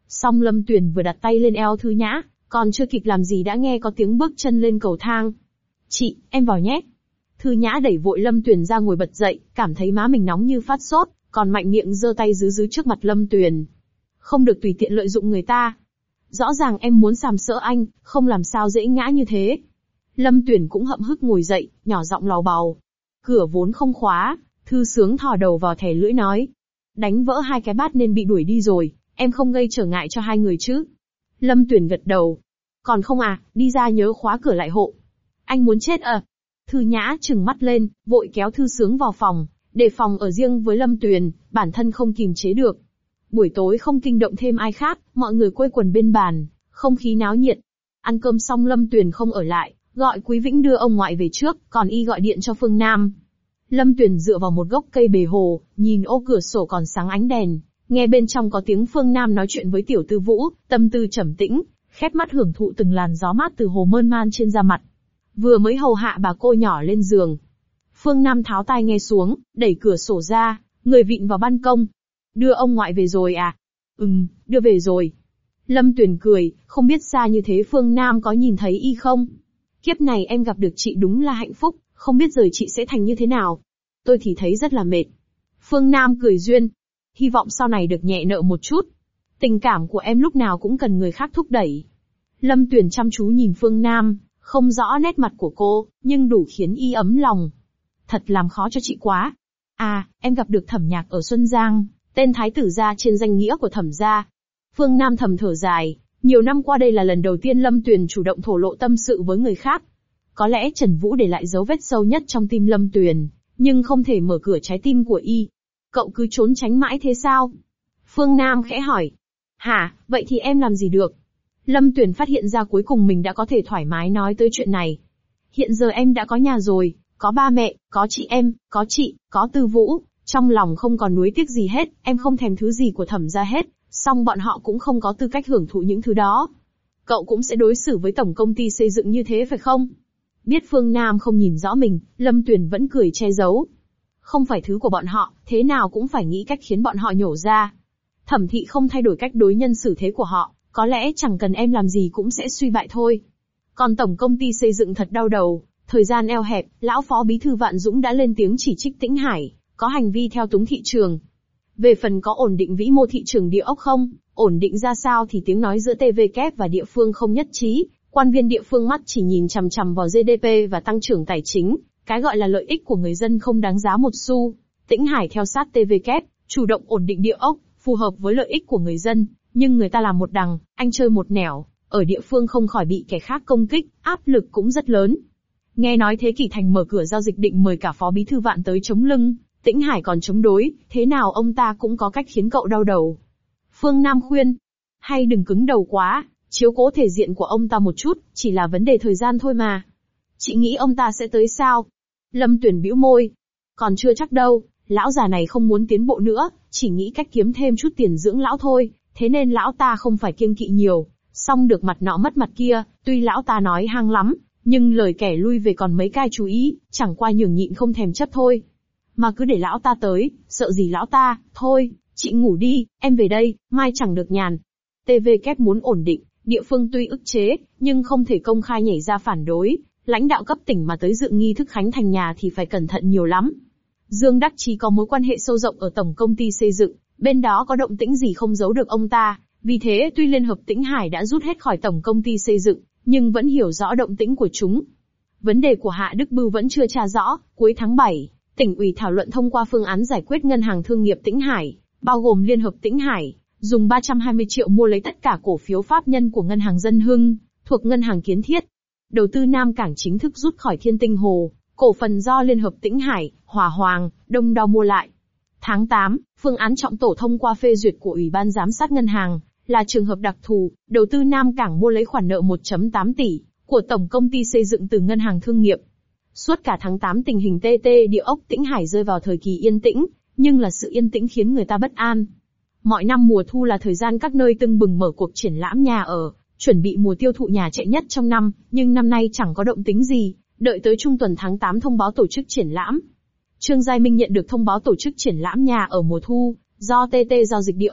Song Lâm Tuyền vừa đặt tay lên eo Thư Nhã, còn chưa kịp làm gì đã nghe có tiếng bước chân lên cầu thang. Chị, em vào nhé. Thư Nhã đẩy vội Lâm Tuyền ra ngồi bật dậy, cảm thấy má mình nóng như phát sốt, còn mạnh miệng giơ tay giữ giữ trước mặt Lâm Tuyền. Không được tùy tiện lợi dụng người ta. Rõ ràng em muốn sàm sỡ anh, không làm sao dễ ngã như thế. Lâm Tuyền cũng hậm hực ngồi dậy, nhỏ giọng lào bào. Cửa vốn không khóa, Thư Sướng thò đầu vào thẻ lưỡi nói. Đánh vỡ hai cái bát nên bị đuổi đi rồi, em không gây trở ngại cho hai người chứ? Lâm Tuyền gật đầu. Còn không à, đi ra nhớ khóa cửa lại hộ. Anh muốn chết à? Thư Nhã trừng mắt lên, vội kéo Thư Sướng vào phòng, để phòng ở riêng với Lâm Tuyền, bản thân không kìm chế được. Buổi tối không kinh động thêm ai khác, mọi người quây quần bên bàn, không khí náo nhiệt. Ăn cơm xong Lâm Tuyền không ở lại, gọi Quý Vĩnh đưa ông ngoại về trước, còn y gọi điện cho Phương Nam. Lâm Tuyền dựa vào một gốc cây bề hồ, nhìn ô cửa sổ còn sáng ánh đèn, nghe bên trong có tiếng Phương Nam nói chuyện với Tiểu Tư Vũ, tâm tư trầm tĩnh, khép mắt hưởng thụ từng làn gió mát từ hồ mơn man trên da mặt. Vừa mới hầu hạ bà cô nhỏ lên giường, Phương Nam tháo tai nghe xuống, đẩy cửa sổ ra, người vịn vào ban công. Đưa ông ngoại về rồi à? Ừm, đưa về rồi. Lâm Tuyền cười, không biết xa như thế Phương Nam có nhìn thấy y không? Kiếp này em gặp được chị đúng là hạnh phúc, không biết rồi chị sẽ thành như thế nào. Tôi thì thấy rất là mệt. Phương Nam cười duyên. Hy vọng sau này được nhẹ nợ một chút. Tình cảm của em lúc nào cũng cần người khác thúc đẩy. Lâm Tuyền chăm chú nhìn Phương Nam, không rõ nét mặt của cô, nhưng đủ khiến y ấm lòng. Thật làm khó cho chị quá. À, em gặp được Thẩm Nhạc ở Xuân Giang, tên thái tử gia trên danh nghĩa của Thẩm gia. Phương Nam thầm thở dài, nhiều năm qua đây là lần đầu tiên Lâm Tuyền chủ động thổ lộ tâm sự với người khác. Có lẽ Trần Vũ để lại dấu vết sâu nhất trong tim Lâm Tuyền, nhưng không thể mở cửa trái tim của y. Cậu cứ trốn tránh mãi thế sao? Phương Nam khẽ hỏi. Hả, vậy thì em làm gì được? Lâm Tuyền phát hiện ra cuối cùng mình đã có thể thoải mái nói tới chuyện này. Hiện giờ em đã có nhà rồi, có ba mẹ, có chị em, có chị, có Tư Vũ, trong lòng không còn nuối tiếc gì hết, em không thèm thứ gì của Thẩm gia hết, song bọn họ cũng không có tư cách hưởng thụ những thứ đó. Cậu cũng sẽ đối xử với tổng công ty xây dựng như thế phải không? Biết Phương Nam không nhìn rõ mình, Lâm Tuyền vẫn cười che giấu. Không phải thứ của bọn họ, thế nào cũng phải nghĩ cách khiến bọn họ nhổ ra. Thẩm thị không thay đổi cách đối nhân xử thế của họ, có lẽ chẳng cần em làm gì cũng sẽ suy bại thôi. Còn tổng công ty xây dựng thật đau đầu, thời gian eo hẹp, lão phó bí thư Vạn Dũng đã lên tiếng chỉ trích Tĩnh Hải, có hành vi thao túng thị trường. Về phần có ổn định vĩ mô thị trường địa ốc không, ổn định ra sao thì tiếng nói giữa tê vê kép và địa phương không nhất trí, quan viên địa phương mắt chỉ nhìn chằm chằm vào giê đê pê và tăng trưởng tài chính, cái gọi là lợi ích của người dân không đáng giá một xu. Tĩnh Hải theo sát tê vê kép, chủ động ổn định địa ốc, phù hợp với lợi ích của người dân, nhưng người ta làm một đằng, anh chơi một nẻo, ở địa phương không khỏi bị kẻ khác công kích, áp lực cũng rất lớn. Nghe nói Thế Kỷ Thành mở cửa giao dịch định mời cả phó bí thư Vạn tới chống lưng, Tĩnh Hải còn chống đối, thế nào ông ta cũng có cách khiến cậu đau đầu. Phương Nam khuyên, hay đừng cứng đầu quá, chiếu cố thể diện của ông ta một chút, chỉ là vấn đề thời gian thôi mà. Chị nghĩ ông ta sẽ tới sao? Lâm Tuyền bĩu môi. Còn chưa chắc đâu, lão già này không muốn tiến bộ nữa, chỉ nghĩ cách kiếm thêm chút tiền dưỡng lão thôi, thế nên lão ta không phải kiêng kỵ nhiều, song được mặt nọ mất mặt kia, tuy lão ta nói hăng lắm, nhưng lời kẻ lui về còn mấy cai chú ý, chẳng qua nhường nhịn không thèm chấp thôi. Mà cứ để lão ta tới, sợ gì lão ta, thôi, chị ngủ đi, em về đây, mai chẳng được nhàn. tê vê kép muốn ổn định, địa phương tuy ức chế, nhưng không thể công khai nhảy ra phản đối, lãnh đạo cấp tỉnh mà tới dự nghi thức khánh thành nhà thì phải cẩn thận nhiều lắm. Dương Đắc Chí có mối quan hệ sâu rộng ở tổng công ty xây dựng, bên đó có động tĩnh gì không giấu được ông ta, vì thế tuy Liên hợp Tĩnh Hải đã rút hết khỏi tổng công ty xây dựng, nhưng vẫn hiểu rõ động tĩnh của chúng. Vấn đề của Hạ Đức Bưu vẫn chưa tra rõ, cuối tháng bảy, tỉnh ủy thảo luận thông qua phương án giải quyết ngân hàng thương nghiệp Tĩnh Hải, bao gồm Liên hợp Tĩnh Hải, dùng ba trăm hai mươi triệu mua lấy tất cả cổ phiếu pháp nhân của ngân hàng Dân Hưng, thuộc ngân hàng Kiến Thiết. Đầu tư Nam Cảng chính thức rút khỏi Thiên Tinh Hồ, cổ phần do Liên hợp Tĩnh Hải, Hòa Hoàng, Đông Đo mua lại. Tháng tám, phương án trọng tổ thông qua phê duyệt của Ủy ban Giám sát Ngân hàng, là trường hợp đặc thù, đầu tư Nam Cảng mua lấy khoản nợ một phẩy tám tỷ, của Tổng Công ty Xây dựng từ Ngân hàng Thương nghiệp. Suốt cả tháng tám tình hình tê tê địa ốc Tĩnh Hải rơi vào thời kỳ yên tĩnh, nhưng là sự yên tĩnh khiến người ta bất an. Mọi năm mùa thu là thời gian các nơi tưng bừng mở cuộc triển lãm nhà ở, chuẩn bị mùa tiêu thụ nhà chạy nhất trong năm, nhưng năm nay chẳng có động tĩnh gì, đợi tới trung tuần tháng tám thông báo tổ chức triển lãm. Trương Giai Minh nhận được thông báo tổ chức triển lãm nhà ở mùa thu, do tê tê giao dịch địa ốc,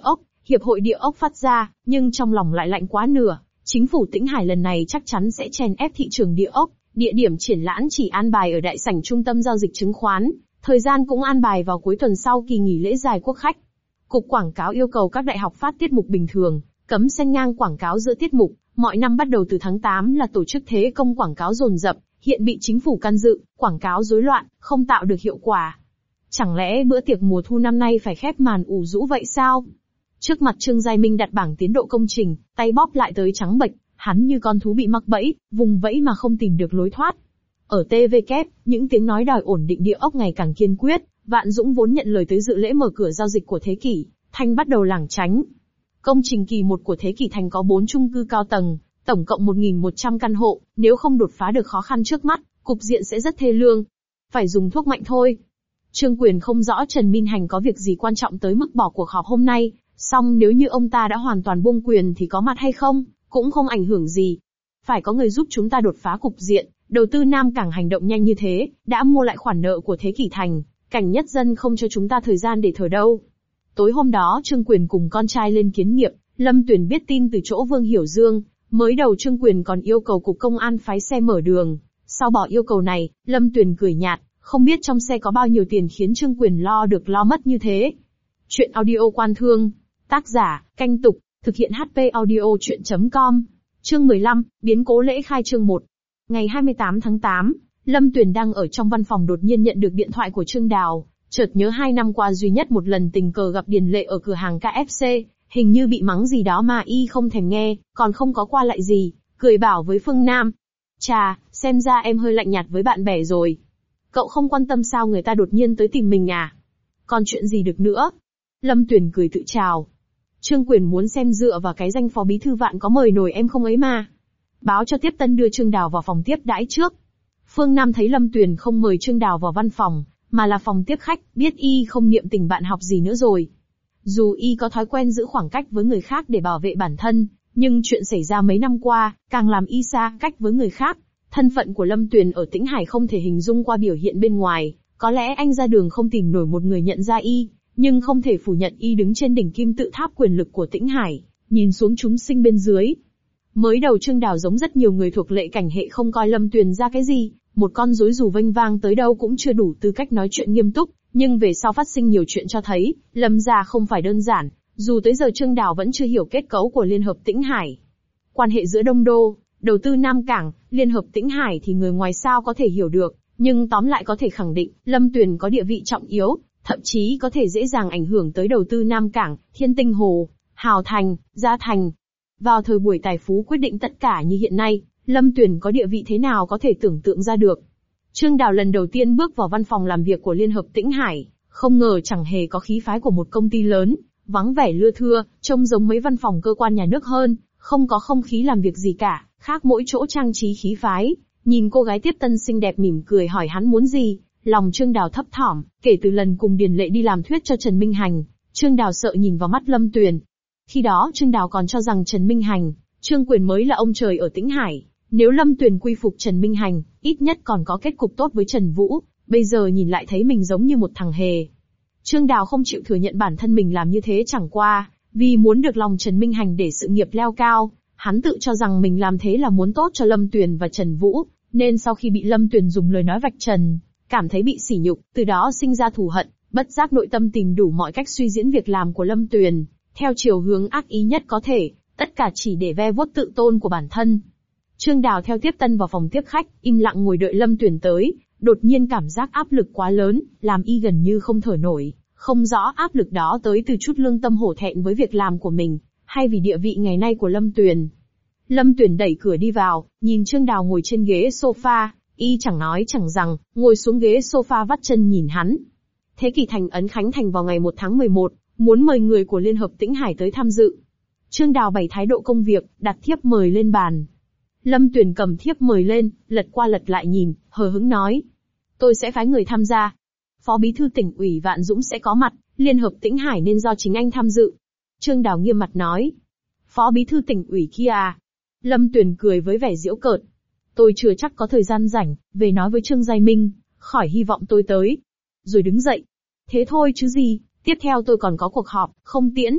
Hiệp hội Địa ốc phát ra, nhưng trong lòng lại lạnh quá nửa. Chính phủ Tĩnh Hải lần này chắc chắn sẽ chèn ép thị trường địa ốc, địa điểm triển lãm chỉ an bài ở đại sảnh trung tâm giao dịch chứng khoán, thời gian cũng an bài vào cuối tuần sau kỳ nghỉ lễ dài quốc khách. Cục Quảng cáo yêu cầu các đại học phát tiết mục bình thường, cấm xen ngang quảng cáo giữa tiết mục, mọi năm bắt đầu từ tháng tám là tổ chức thế công quảng cáo dồn dập, hiện bị chính phủ can dự, quảng cáo rối loạn, không tạo được hiệu quả. Chẳng lẽ bữa tiệc mùa thu năm nay phải khép màn ủ rũ vậy sao? Trước mặt Trương Giai Minh đặt bảng tiến độ công trình, tay bóp lại tới trắng bệch, hắn như con thú bị mắc bẫy, vùng vẫy mà không tìm được lối thoát. Ở tê vê kép, những tiếng nói đòi ổn định địa ốc ngày càng kiên quyết, Vạn Dũng vốn nhận lời tới dự lễ mở cửa giao dịch của Thế Kỷ Thành bắt đầu lảng tránh. Công trình kỳ một của Thế Kỷ Thành có bốn chung cư cao tầng, tổng cộng một nghìn một trăm căn hộ, nếu không đột phá được khó khăn trước mắt, cục diện sẽ rất thê lương. Phải dùng thuốc mạnh thôi. Trương Quyền không rõ Trần Minh Hành có việc gì quan trọng tới mức bỏ cuộc họp hôm nay, song nếu như ông ta đã hoàn toàn buông quyền thì có mặt hay không, cũng không ảnh hưởng gì. Phải có người giúp chúng ta đột phá cục diện, đầu tư Nam Cảng hành động nhanh như thế, đã mua lại khoản nợ của Thế Kỷ Thành, Cảnh Nhất Dân không cho chúng ta thời gian để thở đâu. Tối hôm đó Trương Quyền cùng con trai lên kiến nghiệp, Lâm Tuyền biết tin từ chỗ Vương Hiểu Dương, mới đầu Trương Quyền còn yêu cầu cục công an phái xe mở đường, sau bỏ yêu cầu này, Lâm Tuyền cười nhạt, không biết trong xe có bao nhiêu tiền khiến Trương Quyền lo được lo mất như thế. Chuyện audio Quan Thương, tác giả, Canh Tục, thực hiện hát pê audio chuyện chấm com, chương mười lăm, biến cố lễ khai trương một. Ngày hai mươi tám tháng tám, Lâm Tuyền đang ở trong văn phòng đột nhiên nhận được điện thoại của Trương Đào, chợt nhớ hai năm qua duy nhất một lần tình cờ gặp Điền Lệ ở cửa hàng ca ép xê, hình như bị mắng gì đó mà y không thèm nghe, còn không có qua lại gì, cười bảo với Phương Nam. Chà, xem ra em hơi lạnh nhạt với bạn bè rồi. Cậu không quan tâm sao người ta đột nhiên tới tìm mình à? Còn chuyện gì được nữa? Lâm Tuyền cười tự chào. Trương Quyền muốn xem dựa vào cái danh phó bí thư Vạn có mời nổi em không ấy mà. Báo cho tiếp tân đưa Trương Đào vào phòng tiếp đãi trước. Phương Nam thấy Lâm Tuyền không mời Trương Đào vào văn phòng, mà là phòng tiếp khách, biết y không niệm tình bạn học gì nữa rồi. Dù y có thói quen giữ khoảng cách với người khác để bảo vệ bản thân, nhưng chuyện xảy ra mấy năm qua, càng làm y xa cách với người khác. Thân phận của Lâm Tuyền ở Tĩnh Hải không thể hình dung qua biểu hiện bên ngoài, có lẽ anh ra đường không tìm nổi một người nhận ra y, nhưng không thể phủ nhận y đứng trên đỉnh kim tự tháp quyền lực của Tĩnh Hải, nhìn xuống chúng sinh bên dưới. Mới đầu Trương Đào giống rất nhiều người thuộc lệ cảnh hệ không coi Lâm Tuyền ra cái gì, một con rối dù vênh vang tới đâu cũng chưa đủ tư cách nói chuyện nghiêm túc, nhưng về sau phát sinh nhiều chuyện cho thấy, Lâm gia không phải đơn giản, dù tới giờ Trương Đào vẫn chưa hiểu kết cấu của Liên hợp Tĩnh Hải. Quan hệ giữa Đông Đô, đầu tư Nam Cảng, Liên hợp Tĩnh Hải thì người ngoài sao có thể hiểu được, nhưng tóm lại có thể khẳng định, Lâm Tuyền có địa vị trọng yếu, thậm chí có thể dễ dàng ảnh hưởng tới đầu tư Nam Cảng, Thiên Tinh Hồ, Hào Thành, Gia Thành. Vào thời buổi tài phú quyết định tất cả như hiện nay, Lâm Tuyền có địa vị thế nào có thể tưởng tượng ra được. Trương Đào lần đầu tiên bước vào văn phòng làm việc của Liên hợp Tĩnh Hải, không ngờ chẳng hề có khí phái của một công ty lớn, vắng vẻ lưa thưa, trông giống mấy văn phòng cơ quan nhà nước hơn, không có không khí làm việc gì cả, khác mỗi chỗ trang trí khí phái. Nhìn cô gái tiếp tân xinh đẹp mỉm cười hỏi hắn muốn gì, lòng Trương Đào thấp thỏm, kể từ lần cùng Điền Lệ đi làm thuyết cho Trần Minh Hành, Trương Đào sợ nhìn vào mắt Lâm Tuyền. Khi đó Trương Đào còn cho rằng Trần Minh Hành, Trương Quyền mới là ông trời ở Tĩnh Hải, nếu Lâm Tuyền quy phục Trần Minh Hành, ít nhất còn có kết cục tốt với Trần Vũ, bây giờ nhìn lại thấy mình giống như một thằng hề. Trương Đào không chịu thừa nhận bản thân mình làm như thế chẳng qua, vì muốn được lòng Trần Minh Hành để sự nghiệp leo cao, hắn tự cho rằng mình làm thế là muốn tốt cho Lâm Tuyền và Trần Vũ, nên sau khi bị Lâm Tuyền dùng lời nói vạch trần, cảm thấy bị sỉ nhục, từ đó sinh ra thù hận, bất giác nội tâm tìm đủ mọi cách suy diễn việc làm của Lâm Tuyền, theo chiều hướng ác ý nhất có thể, tất cả chỉ để ve vuốt tự tôn của bản thân. Trương Đào theo tiếp tân vào phòng tiếp khách, im lặng ngồi đợi Lâm Tuyền tới, đột nhiên cảm giác áp lực quá lớn, làm y gần như không thở nổi, không rõ áp lực đó tới từ chút lương tâm hổ thẹn với việc làm của mình, hay vì địa vị ngày nay của Lâm Tuyền. Lâm Tuyền đẩy cửa đi vào, nhìn Trương Đào ngồi trên ghế sofa, y chẳng nói chẳng rằng, ngồi xuống ghế sofa vắt chân nhìn hắn. Thế Kỷ Thành ấn khánh thành vào ngày một tháng mười một, muốn mời người của Liên hợp Tĩnh Hải tới tham dự. Trương Đào bày thái độ công việc, đặt thiếp mời lên bàn. Lâm Tuyền cầm thiếp mời lên, lật qua lật lại nhìn, hờ hững nói. Tôi sẽ phái người tham gia. Phó Bí thư Tỉnh ủy Vạn Dũng sẽ có mặt, Liên hợp Tĩnh Hải nên do chính anh tham dự. Trương Đào nghiêm mặt nói. Phó Bí thư Tỉnh ủy kia à? Lâm Tuyền cười với vẻ giễu cợt. Tôi chưa chắc có thời gian rảnh, về nói với Trương Giai Minh, khỏi hy vọng tôi tới. Rồi đứng dậy. Thế thôi chứ gì, tiếp theo tôi còn có cuộc họp, không tiễn.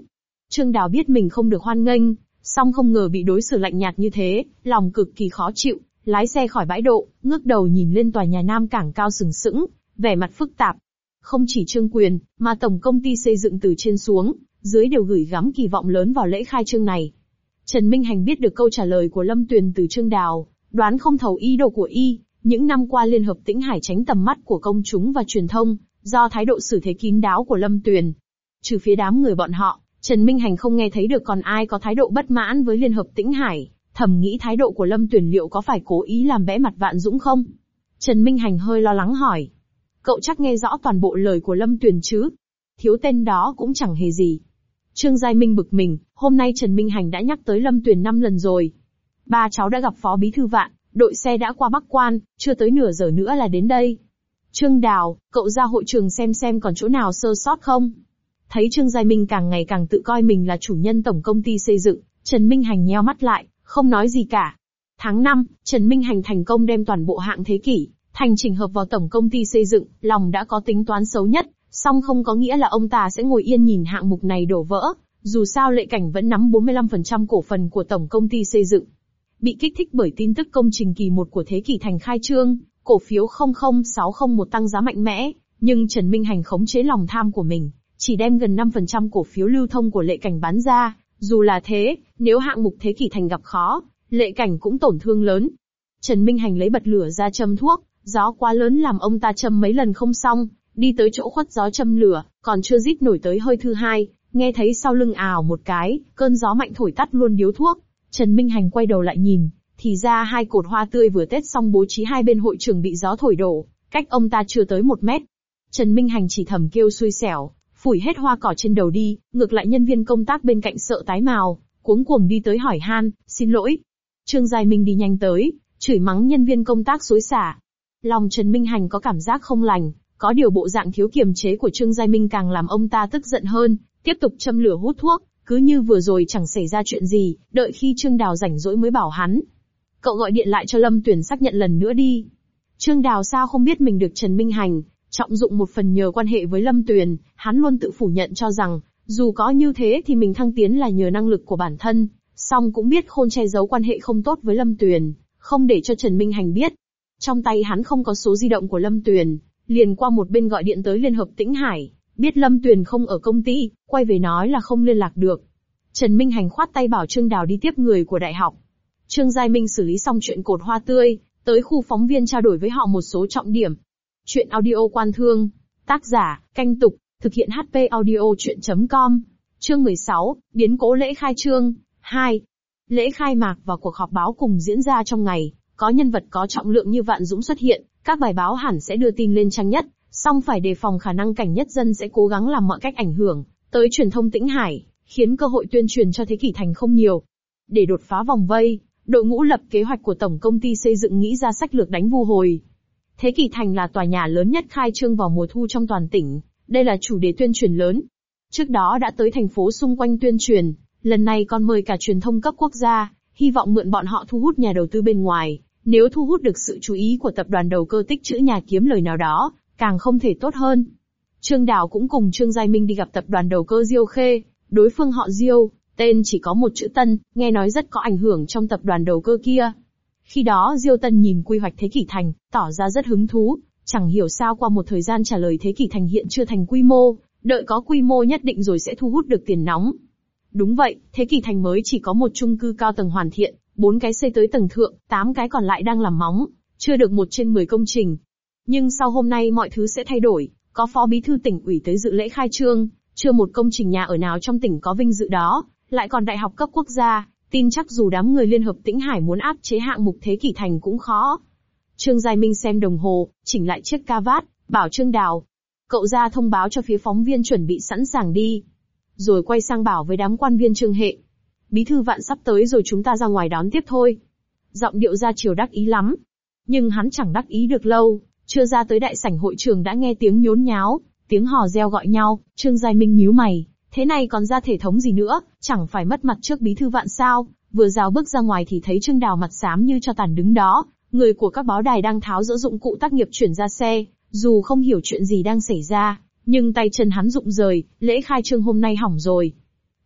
Trương Đào biết mình không được hoan nghênh, song không ngờ bị đối xử lạnh nhạt như thế, lòng cực kỳ khó chịu, lái xe khỏi bãi độ, ngước đầu nhìn lên tòa nhà Nam Cảng cao sừng sững, vẻ mặt phức tạp. Không chỉ Trương Quyền, mà tổng công ty xây dựng từ trên xuống, dưới đều gửi gắm kỳ vọng lớn vào lễ khai trương này. Trần Minh Hành biết được câu trả lời của Lâm Tuyền từ Trương Đào, đoán không thấu ý đồ của y. Những năm qua Liên hợp Tĩnh Hải tránh tầm mắt của công chúng và truyền thông, do thái độ xử thế kín đáo của Lâm Tuyền. Trừ phía đám người bọn họ, Trần Minh Hành không nghe thấy được còn ai có thái độ bất mãn với Liên hợp Tĩnh Hải, thầm nghĩ thái độ của Lâm Tuyền liệu có phải cố ý làm bẽ mặt Vạn Dũng không? Trần Minh Hành hơi lo lắng hỏi. Cậu chắc nghe rõ toàn bộ lời của Lâm Tuyền chứ? Thiếu tên đó cũng chẳng hề gì. Trương Giai Minh bực mình, hôm nay Trần Minh Hành đã nhắc tới Lâm Tuyền năm lần rồi. Ba cháu đã gặp Phó Bí Thư Vạn, đội xe đã qua Bắc Quan, chưa tới nửa giờ nữa là đến đây. Trương Đào, cậu ra hội trường xem xem còn chỗ nào sơ sót không? Thấy Trương Giai Minh càng ngày càng tự coi mình là chủ nhân tổng công ty xây dựng, Trần Minh Hành nheo mắt lại, không nói gì cả. Tháng năm, Trần Minh Hành thành công đem toàn bộ hạng thế kỷ, thành chỉnh hợp vào tổng công ty xây dựng, lòng đã có tính toán xấu nhất, song không có nghĩa là ông ta sẽ ngồi yên nhìn hạng mục này đổ vỡ, dù sao Lệ Cảnh vẫn nắm bốn mươi lăm phần trăm cổ phần của tổng công ty xây dựng. Bị kích thích bởi tin tức công trình kỳ một của thế kỷ thành khai trương, cổ phiếu không không sáu không một tăng giá mạnh mẽ, nhưng Trần Minh Hành khống chế lòng tham của mình, chỉ đem gần năm phần trăm cổ phiếu lưu thông của Lệ Cảnh bán ra. Dù là thế, nếu hạng mục thế kỷ thành gặp khó, Lệ Cảnh cũng tổn thương lớn. Trần Minh Hành lấy bật lửa ra châm thuốc, gió quá lớn làm ông ta châm mấy lần không xong, đi tới chỗ khuất gió châm lửa, còn chưa rít nổi tới hơi thứ hai, nghe thấy sau lưng ào một cái, cơn gió mạnh thổi tắt luôn điếu thuốc. Trần Minh Hành quay đầu lại nhìn, thì ra hai cột hoa tươi vừa tết xong bố trí hai bên hội trường bị gió thổi đổ, cách ông ta chưa tới một mét. Trần Minh Hành chỉ thầm kêu xui xẻo, phủi hết hoa cỏ trên đầu đi, ngược lại nhân viên công tác bên cạnh sợ tái mào, cuống cuồng đi tới hỏi han, xin lỗi. Trương Giai Minh đi nhanh tới, chửi mắng nhân viên công tác xối xả. Lòng Trần Minh Hành có cảm giác không lành, có điều bộ dạng thiếu kiềm chế của Trương Giai Minh càng làm ông ta tức giận hơn, tiếp tục châm lửa hút thuốc, cứ như vừa rồi chẳng xảy ra chuyện gì, đợi khi Trương Đào rảnh rỗi mới bảo hắn. Cậu gọi điện lại cho Lâm Tuyền xác nhận lần nữa đi. Trương Đào sao không biết mình được Trần Minh Hành trọng dụng một phần nhờ quan hệ với Lâm Tuyền, hắn luôn tự phủ nhận cho rằng, dù có như thế thì mình thăng tiến là nhờ năng lực của bản thân, song cũng biết khôn che giấu quan hệ không tốt với Lâm Tuyền, không để cho Trần Minh Hành biết. Trong tay hắn không có số di động của Lâm Tuyền, liền qua một bên gọi điện tới Liên hợp Tĩnh Hải, biết Lâm Tuyền không ở công ty, quay về nói là không liên lạc được. Trần Minh Hành khoát tay bảo Trương Đào đi tiếp người của đại học. Trương Giai Minh xử lý xong chuyện cột hoa tươi, tới khu phóng viên trao đổi với họ một số trọng điểm. Chuyện audio Quan Thương, tác giả, Canh Tục, thực hiện hát pê audio chuyện chấm com. Chương mười sáu, biến cố lễ khai trương. hai. Lễ khai mạc và cuộc họp báo cùng diễn ra trong ngày, có nhân vật có trọng lượng như Vạn Dũng xuất hiện, các bài báo hẳn sẽ đưa tin lên trang nhất, song phải đề phòng khả năng Cảnh Nhất Dân sẽ cố gắng làm mọi cách ảnh hưởng tới truyền thông Tĩnh Hải, khiến cơ hội tuyên truyền cho thế kỷ thành không nhiều. Để đột phá vòng vây, đội ngũ lập kế hoạch của tổng công ty xây dựng nghĩ ra sách lược đánh vu hồi. Thế kỷ thành là tòa nhà lớn nhất khai trương vào mùa thu trong toàn tỉnh, đây là chủ đề tuyên truyền lớn. Trước đó đã tới thành phố xung quanh tuyên truyền, lần này còn mời cả truyền thông cấp quốc gia, hy vọng mượn bọn họ thu hút nhà đầu tư bên ngoài. Nếu thu hút được sự chú ý của tập đoàn đầu cơ tích trữ nhà kiếm lời nào đó, càng không thể tốt hơn. Trương Đào cũng cùng Trương Giai Minh đi gặp tập đoàn đầu cơ Diêu Khê, đối phương họ Diêu, tên chỉ có một chữ Tân, nghe nói rất có ảnh hưởng trong tập đoàn đầu cơ kia. Khi đó Diêu Tân nhìn quy hoạch Thế Kỷ Thành, tỏ ra rất hứng thú, chẳng hiểu sao qua một thời gian trả lời Thế Kỷ Thành hiện chưa thành quy mô, đợi có quy mô nhất định rồi sẽ thu hút được tiền nóng. Đúng vậy, Thế Kỷ Thành mới chỉ có một chung cư cao tầng hoàn thiện, bốn cái xây tới tầng thượng, tám cái còn lại đang làm móng, chưa được một trên mười công trình. Nhưng sau hôm nay mọi thứ sẽ thay đổi, có phó bí thư tỉnh ủy tới dự lễ khai trương, chưa một công trình nhà ở nào trong tỉnh có vinh dự đó, lại còn đại học cấp quốc gia, tin chắc dù đám người Liên hợp Tĩnh Hải muốn áp chế hạng mục Thế Kỷ Thành cũng khó. Trương Giai Minh xem đồng hồ, chỉnh lại chiếc cà vạt, bảo Trương Đào, cậu ra thông báo cho phía phóng viên chuẩn bị sẵn sàng đi. Rồi quay sang bảo với đám quan viên Trương Hệ, bí thư Vạn sắp tới rồi chúng ta ra ngoài đón tiếp thôi. Giọng điệu ra chiều đắc ý lắm. Nhưng hắn chẳng đắc ý được lâu, chưa ra tới đại sảnh hội trường đã nghe tiếng nhốn nháo, tiếng hò reo gọi nhau. Trương Giai Minh nhíu mày, thế này còn ra thể thống gì nữa, chẳng phải mất mặt trước bí thư Vạn sao? Vừa rào bước ra ngoài thì thấy Trương Đào mặt xám như cho tàn đứng đó, người của các báo đài đang tháo dỡ dụng cụ tác nghiệp chuyển ra xe, dù không hiểu chuyện gì đang xảy ra, nhưng tay chân hắn rụng rời, lễ khai trương hôm nay hỏng rồi.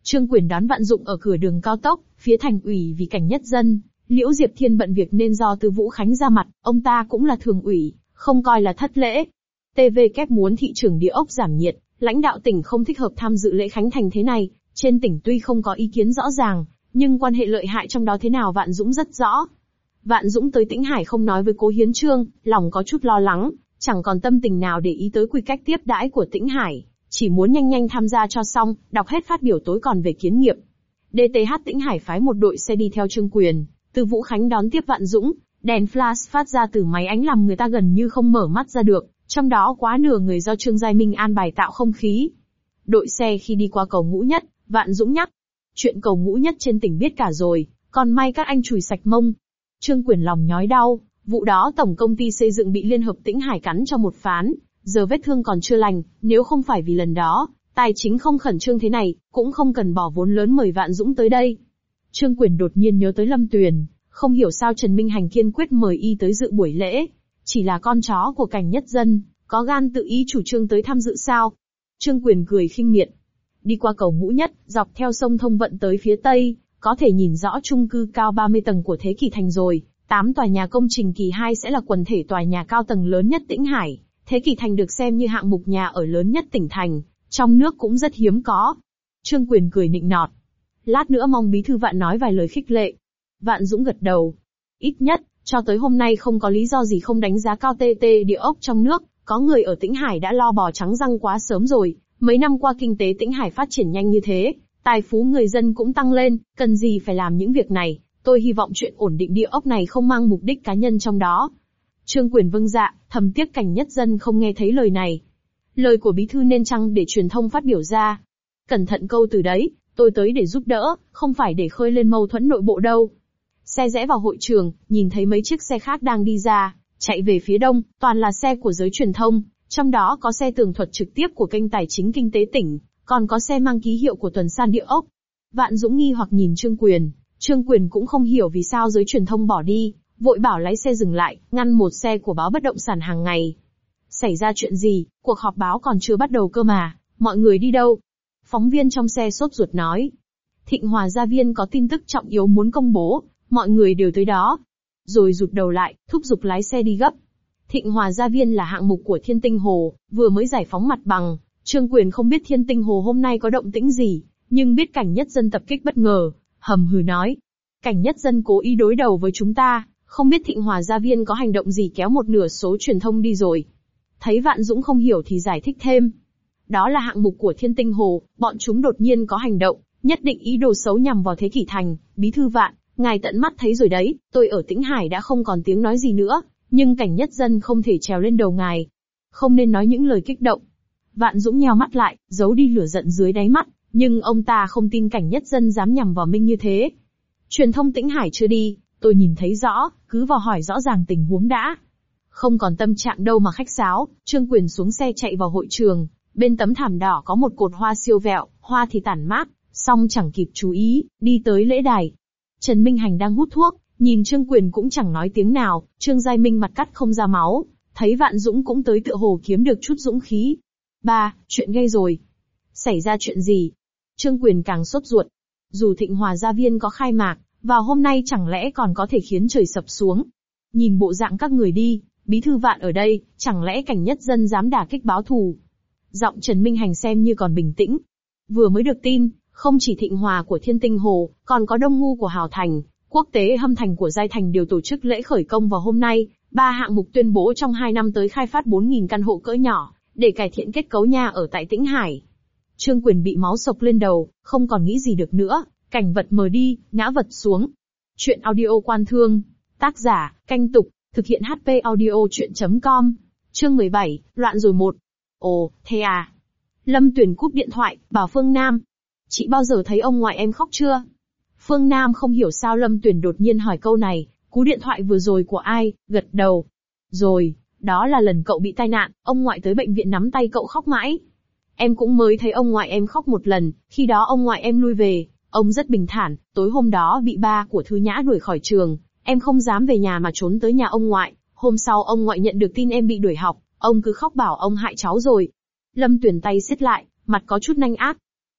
Trương Quyền đón Vạn Dụng ở cửa đường cao tốc, phía thành ủy vì cảnh nhất dân, Liễu Diệp Thiên bận việc nên do Từ Vũ Khánh ra mặt, ông ta cũng là thường ủy, không coi là thất lễ. tê vê kép muốn thị trường địa ốc giảm nhiệt, lãnh đạo tỉnh không thích hợp tham dự lễ khánh thành thế này, trên tỉnh tuy không có ý kiến rõ ràng, nhưng quan hệ lợi hại trong đó thế nào Vạn Dũng rất rõ. Vạn Dũng tới Tĩnh Hải không nói với Cố Hiến Trương, lòng có chút lo lắng, chẳng còn tâm tình nào để ý tới quy cách tiếp đãi của Tĩnh Hải, chỉ muốn nhanh nhanh tham gia cho xong, đọc hết phát biểu tối còn về kiến nghiệp. đê tê hát Tĩnh Hải phái một đội xe đi theo Trương Quyền, Từ Vũ Khánh đón tiếp Vạn Dũng, đèn flash phát ra từ máy ánh làm người ta gần như không mở mắt ra được, trong đó quá nửa người do Trương Giai Minh an bài tạo không khí. Đội xe khi đi qua cầu Ngũ Nhất, Vạn Dũng nhắc, chuyện cầu Ngũ Nhất trên tỉnh biết cả rồi, còn may các anh chùi sạch mông. Trương Quyền lòng nhói đau, vụ đó tổng công ty xây dựng bị Liên hợp Tĩnh Hải cắn cho một phán, giờ vết thương còn chưa lành, nếu không phải vì lần đó, tài chính không khẩn trương thế này, cũng không cần bỏ vốn lớn mời Vạn Dũng tới đây. Trương Quyền đột nhiên nhớ tới Lâm Tuyền, không hiểu sao Trần Minh Hành kiên quyết mời y tới dự buổi lễ, chỉ là con chó của cảnh nhất dân, có gan tự ý chủ trương tới tham dự sao? Trương Quyền cười khinh miệt. Đi qua cầu Ngũ Nhất, dọc theo sông Thông Vận tới phía tây, có thể nhìn rõ chung cư cao ba mươi tầng của Thế Kỷ Thành rồi, tám tòa nhà công trình kỳ hai sẽ là quần thể tòa nhà cao tầng lớn nhất Tĩnh Hải. Thế Kỷ Thành được xem như hạng mục nhà ở lớn nhất tỉnh thành, trong nước cũng rất hiếm có. Trương Quyền cười nịnh nọt. Lát nữa mong bí thư Vạn nói vài lời khích lệ. Vạn Dũng gật đầu. Ít nhất, cho tới hôm nay không có lý do gì không đánh giá cao tê tê địa ốc trong nước, có người ở Tĩnh Hải đã lo bò trắng răng quá sớm rồi, mấy năm qua kinh tế Tĩnh Hải phát triển nhanh như thế, tài phú người dân cũng tăng lên, cần gì phải làm những việc này, tôi hy vọng chuyện ổn định địa ốc này không mang mục đích cá nhân trong đó. Trương Quyền vâng dạ, thầm tiếc cảnh nhất dân không nghe thấy lời này. Lời của bí thư nên chăng để truyền thông phát biểu ra. Cẩn thận câu từ đấy, tôi tới để giúp đỡ, không phải để khơi lên mâu thuẫn nội bộ đâu. Xe rẽ vào hội trường, nhìn thấy mấy chiếc xe khác đang đi ra, chạy về phía đông, toàn là xe của giới truyền thông, trong đó có xe tường thuật trực tiếp của kênh tài chính kinh tế tỉnh, còn có xe mang ký hiệu của tuần san địa ốc. Vạn Dũng nghi hoặc nhìn Trương Quyền, Trương Quyền cũng không hiểu vì sao giới truyền thông bỏ đi, vội bảo lái xe dừng lại, ngăn một xe của báo bất động sản hàng ngày. Xảy ra chuyện gì, cuộc họp báo còn chưa bắt đầu cơ mà, mọi người đi đâu? Phóng viên trong xe sốt ruột nói. Thịnh Hòa Gia Viên có tin tức trọng yếu muốn công bố, mọi người đều tới đó. Rồi rụt đầu lại, thúc giục lái xe đi gấp. Thịnh Hòa Gia Viên là hạng mục của Thiên Tinh Hồ, vừa mới giải phóng mặt bằng. Trương Quyền không biết Thiên Tinh Hồ hôm nay có động tĩnh gì, nhưng biết cảnh nhất dân tập kích bất ngờ, hầm hừ nói. Cảnh nhất dân cố ý đối đầu với chúng ta, không biết Thịnh Hòa Gia Viên có hành động gì kéo một nửa số truyền thông đi rồi. Thấy Vạn Dũng không hiểu thì giải thích thêm. Đó là hạng mục của Thiên Tinh Hồ, bọn chúng đột nhiên có hành động, nhất định ý đồ xấu nhằm vào Thế Kỷ Thành, bí thư Vạn, ngài tận mắt thấy rồi đấy, tôi ở Tĩnh Hải đã không còn tiếng nói gì nữa, nhưng cảnh nhất dân không thể trèo lên đầu ngài. Không nên nói những lời kích động. Vạn Dũng nheo mắt lại, giấu đi lửa giận dưới đáy mắt, nhưng ông ta không tin cảnh nhất dân dám nhằm vào Minh như thế. Truyền thông Tĩnh Hải chưa đi, tôi nhìn thấy rõ, cứ vào hỏi rõ ràng tình huống đã. Không còn tâm trạng đâu mà khách sáo, Trương Quyền xuống xe chạy vào hội trường, bên tấm thảm đỏ có một cột hoa siêu vẹo, hoa thì tản mát, song chẳng kịp chú ý, đi tới lễ đài. Trần Minh Hành đang hút thuốc, nhìn Trương Quyền cũng chẳng nói tiếng nào, Trương Giai Minh mặt cắt không ra máu, thấy Vạn Dũng cũng tới tựa hồ kiếm được chút dũng khí. Ba, chuyện gây rồi. Xảy ra chuyện gì? Trương Quyền càng sốt ruột. Dù Thịnh Hòa Gia Viên có khai mạc, vào hôm nay chẳng lẽ còn có thể khiến trời sập xuống. Nhìn bộ dạng các người đi, bí thư Vạn ở đây, chẳng lẽ cảnh nhất dân dám đả kích báo thù. Giọng Trần Minh Hành xem như còn bình tĩnh. Vừa mới được tin, không chỉ Thịnh Hòa của Thiên Tinh Hồ, còn có Đông Ngu của Hào Thành, Quốc tế Hâm Thành của Giai Thành đều tổ chức lễ khởi công vào hôm nay, ba hạng mục tuyên bố trong hai năm tới khai phát bốn nghìn căn hộ cỡ nhỏ, để cải thiện kết cấu nhà ở tại Tĩnh Hải. Trương Quyền bị máu sộc lên đầu, không còn nghĩ gì được nữa, cảnh vật mờ đi, ngã vật xuống. Chuyện audio Quan Thương, tác giả, Canh Tục, thực hiện hát pê audio chuyện chấm com. Chương mười bảy, loạn rồi một. Ồ, thế à? Lâm Tuyền cúp điện thoại, bảo Phương Nam. Chị bao giờ thấy ông ngoại em khóc chưa? Phương Nam không hiểu sao Lâm Tuyền đột nhiên hỏi câu này, cú điện thoại vừa rồi của ai, gật đầu. Rồi, đó là lần cậu bị tai nạn, ông ngoại tới bệnh viện nắm tay cậu khóc mãi. Em cũng mới thấy ông ngoại em khóc một lần, khi đó ông ngoại em lui về, ông rất bình thản, tối hôm đó bị ba của Thư Nhã đuổi khỏi trường, em không dám về nhà mà trốn tới nhà ông ngoại, hôm sau ông ngoại nhận được tin em bị đuổi học, ông cứ khóc bảo ông hại cháu rồi. Lâm Tuyền tay siết lại, mặt có chút nanh ác.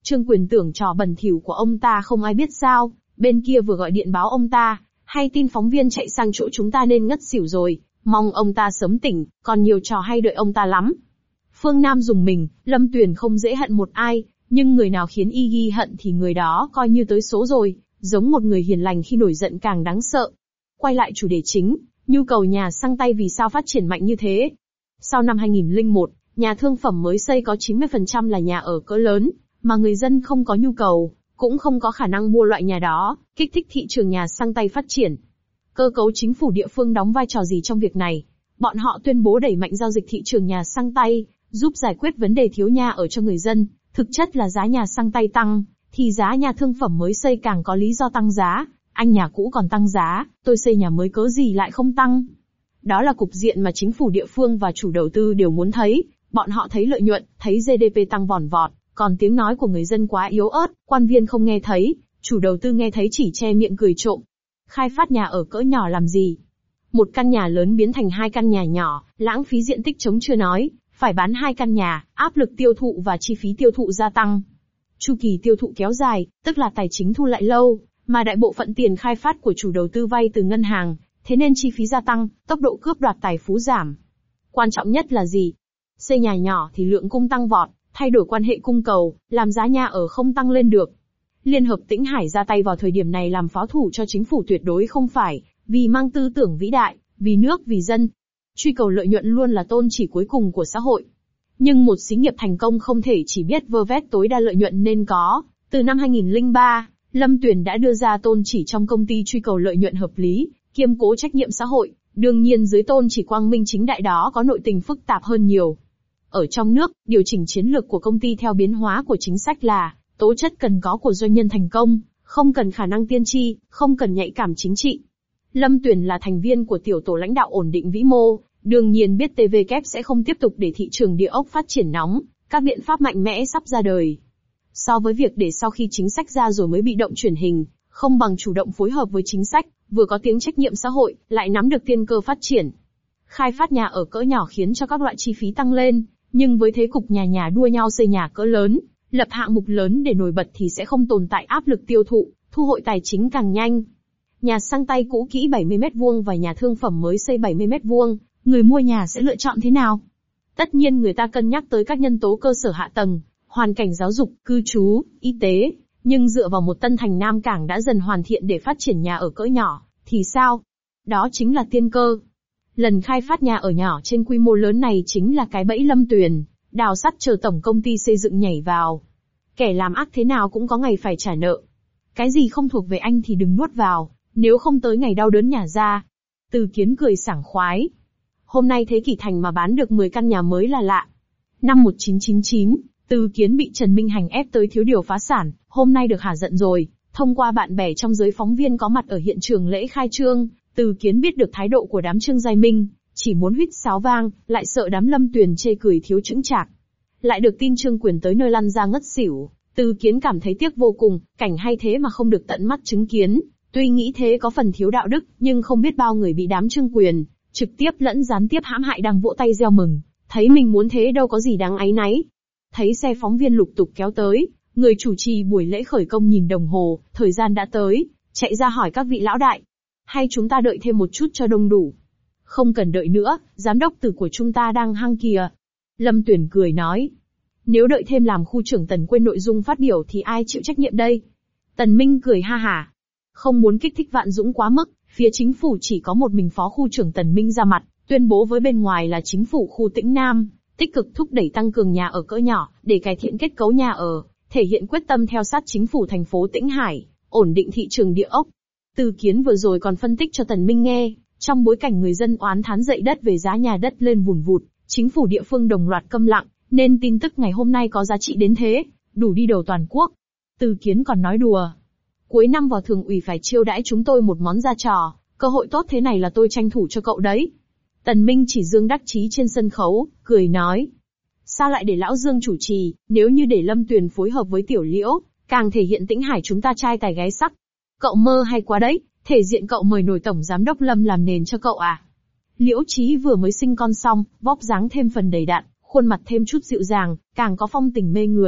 Trương Quyền tưởng trò bẩn thỉu của ông ta không ai biết sao, bên kia vừa gọi điện báo ông ta, hay tin phóng viên chạy sang chỗ chúng ta nên ngất xỉu rồi, mong ông ta sớm tỉnh, còn nhiều trò hay đợi ông ta lắm. Phương Nam dùng mình, Lâm Tuyền không dễ hận một ai, nhưng người nào khiến y ghi hận thì người đó coi như tới số rồi, giống một người hiền lành khi nổi giận càng đáng sợ. Quay lại chủ đề chính, nhu cầu nhà xăng tay vì sao phát triển mạnh như thế. Sau năm hai nghìn lẻ một, nhà thương phẩm mới xây có chín mươi phần trăm là nhà ở cỡ lớn, mà người dân không có nhu cầu, cũng không có khả năng mua loại nhà đó, kích thích thị trường nhà xăng tay phát triển. Cơ cấu chính phủ địa phương đóng vai trò gì trong việc này? Bọn họ tuyên bố đẩy mạnh giao dịch thị trường nhà xăng tay, giúp giải quyết vấn đề thiếu nhà ở cho người dân. Thực chất là giá nhà xăng tay tăng, thì giá nhà thương phẩm mới xây càng có lý do tăng giá. Anh nhà cũ còn tăng giá, tôi xây nhà mới cớ gì lại không tăng? Đó là cục diện mà chính phủ địa phương và chủ đầu tư đều muốn thấy. Bọn họ thấy lợi nhuận, thấy giê đê pê tăng vòn vọt, còn tiếng nói của người dân quá yếu ớt, quan viên không nghe thấy, chủ đầu tư nghe thấy chỉ che miệng cười trộm. Khai phát nhà ở cỡ nhỏ làm gì? Một căn nhà lớn biến thành hai căn nhà nhỏ, lãng phí diện tích trống chưa nói, phải bán hai căn nhà, áp lực tiêu thụ và chi phí tiêu thụ gia tăng. Chu kỳ tiêu thụ kéo dài, tức là tài chính thu lại lâu, mà đại bộ phận tiền khai phát của chủ đầu tư vay từ ngân hàng, thế nên chi phí gia tăng, tốc độ cướp đoạt tài phú giảm. Quan trọng nhất là gì? Xây nhà nhỏ thì lượng cung tăng vọt, thay đổi quan hệ cung cầu, làm giá nhà ở không tăng lên được. Liên hợp Tĩnh Hải ra tay vào thời điểm này làm pháo thủ cho chính phủ tuyệt đối không phải, vì mang tư tưởng vĩ đại, vì nước vì dân. Truy cầu lợi nhuận luôn là tôn chỉ cuối cùng của xã hội. Nhưng một xí nghiệp thành công không thể chỉ biết vơ vét tối đa lợi nhuận nên có. Từ năm hai nghìn lẻ ba, Lâm Tuyền đã đưa ra tôn chỉ trong công ty truy cầu lợi nhuận hợp lý, kiêm cố trách nhiệm xã hội. Đương nhiên dưới tôn chỉ quang minh chính đại đó có nội tình phức tạp hơn nhiều. Ở trong nước, điều chỉnh chiến lược của công ty theo biến hóa của chính sách là tố chất cần có của doanh nhân thành công, không cần khả năng tiên tri, không cần nhạy cảm chính trị. Lâm Tuyền là thành viên của tiểu tổ lãnh đạo ổn định vĩ mô, đương nhiên biết tê vê kép sẽ không tiếp tục để thị trường địa ốc phát triển nóng, các biện pháp mạnh mẽ sắp ra đời. So với việc để sau khi chính sách ra rồi mới bị động chuyển hình, không bằng chủ động phối hợp với chính sách, vừa có tiếng trách nhiệm xã hội, lại nắm được tiên cơ phát triển. Khai phát nhà ở cỡ nhỏ khiến cho các loại chi phí tăng lên, nhưng với thế cục nhà nhà đua nhau xây nhà cỡ lớn, lập hạng mục lớn để nổi bật thì sẽ không tồn tại áp lực tiêu thụ, thu hồi tài chính càng nhanh. Nhà xăng tay cũ kỹ bảy mươi mét vuông và nhà thương phẩm mới xây bảy mươi mét vuông, người mua nhà sẽ lựa chọn thế nào? Tất nhiên người ta cân nhắc tới các nhân tố cơ sở hạ tầng, hoàn cảnh giáo dục, cư trú, y tế, nhưng dựa vào một Tân Thành Nam Cảng đã dần hoàn thiện để phát triển nhà ở cỡ nhỏ, thì sao? Đó chính là tiên cơ. Lần khai phát nhà ở nhỏ trên quy mô lớn này chính là cái bẫy Lâm Tuyền, đào sắt chờ tổng công ty xây dựng nhảy vào. Kẻ làm ác thế nào cũng có ngày phải trả nợ. Cái gì không thuộc về anh thì đừng nuốt vào, nếu không tới ngày đau đớn nhả ra. Từ Kiến cười sảng khoái. Hôm nay thế kỷ thành mà bán được mười căn nhà mới là lạ. Năm một nghìn chín trăm chín mươi chín, Từ Kiến bị Trần Minh Hành ép tới thiếu điều phá sản, hôm nay được hả giận rồi. Thông qua bạn bè trong giới phóng viên có mặt ở hiện trường lễ khai trương, Từ Kiến biết được thái độ của đám Trương Giai Minh, chỉ muốn huýt sáo vang, lại sợ đám Lâm Tuyền chê cười thiếu chững chạc. Lại được tin Trương Quyền tới nơi lăn ra ngất xỉu, Từ Kiến cảm thấy tiếc vô cùng, cảnh hay thế mà không được tận mắt chứng kiến. Tuy nghĩ thế có phần thiếu đạo đức, nhưng không biết bao người bị đám Trương Quyền, trực tiếp lẫn gián tiếp hãm hại đang vỗ tay reo mừng, thấy mình muốn thế đâu có gì đáng áy náy. Thấy xe phóng viên lục tục kéo tới, người chủ trì buổi lễ khởi công nhìn đồng hồ, thời gian đã tới, chạy ra hỏi các vị lão đại. Hay chúng ta đợi thêm một chút cho đông đủ? Không cần đợi nữa, giám đốc Từ của chúng ta đang hăng kìa. Lâm Tuyền cười nói. Nếu đợi thêm làm khu trưởng Tần quên nội dung phát biểu thì ai chịu trách nhiệm đây? Tần Minh cười ha hả. Không muốn kích thích Vạn Dũng quá mức, phía chính phủ chỉ có một mình phó khu trưởng Tần Minh ra mặt, tuyên bố với bên ngoài là chính phủ khu Tĩnh Nam, tích cực thúc đẩy tăng cường nhà ở cỡ nhỏ, để cải thiện kết cấu nhà ở, thể hiện quyết tâm theo sát chính phủ thành phố Tĩnh Hải, ổn định thị trường địa ốc. Từ Kiến vừa rồi còn phân tích cho Tần Minh nghe, trong bối cảnh người dân oán thán dậy đất về giá nhà đất lên vùn vụt, chính phủ địa phương đồng loạt câm lặng, nên tin tức ngày hôm nay có giá trị đến thế, đủ đi đầu toàn quốc. Từ Kiến còn nói đùa. Cuối năm vào thường ủy phải chiêu đãi chúng tôi một món ra trò, cơ hội tốt thế này là tôi tranh thủ cho cậu đấy. Tần Minh chỉ Dương đắc chí trên sân khấu, cười nói. Sao lại để lão Dương chủ trì, nếu như để Lâm Tuyền phối hợp với Tiểu Liễu, càng thể hiện Tĩnh Hải chúng ta trai tài gái sắc. Cậu mơ hay quá đấy, thể diện cậu mời nổi tổng giám đốc Lâm làm nền cho cậu à. Liễu Chí vừa mới sinh con xong, vóc dáng thêm phần đầy đặn, khuôn mặt thêm chút dịu dàng, càng có phong tình mê người,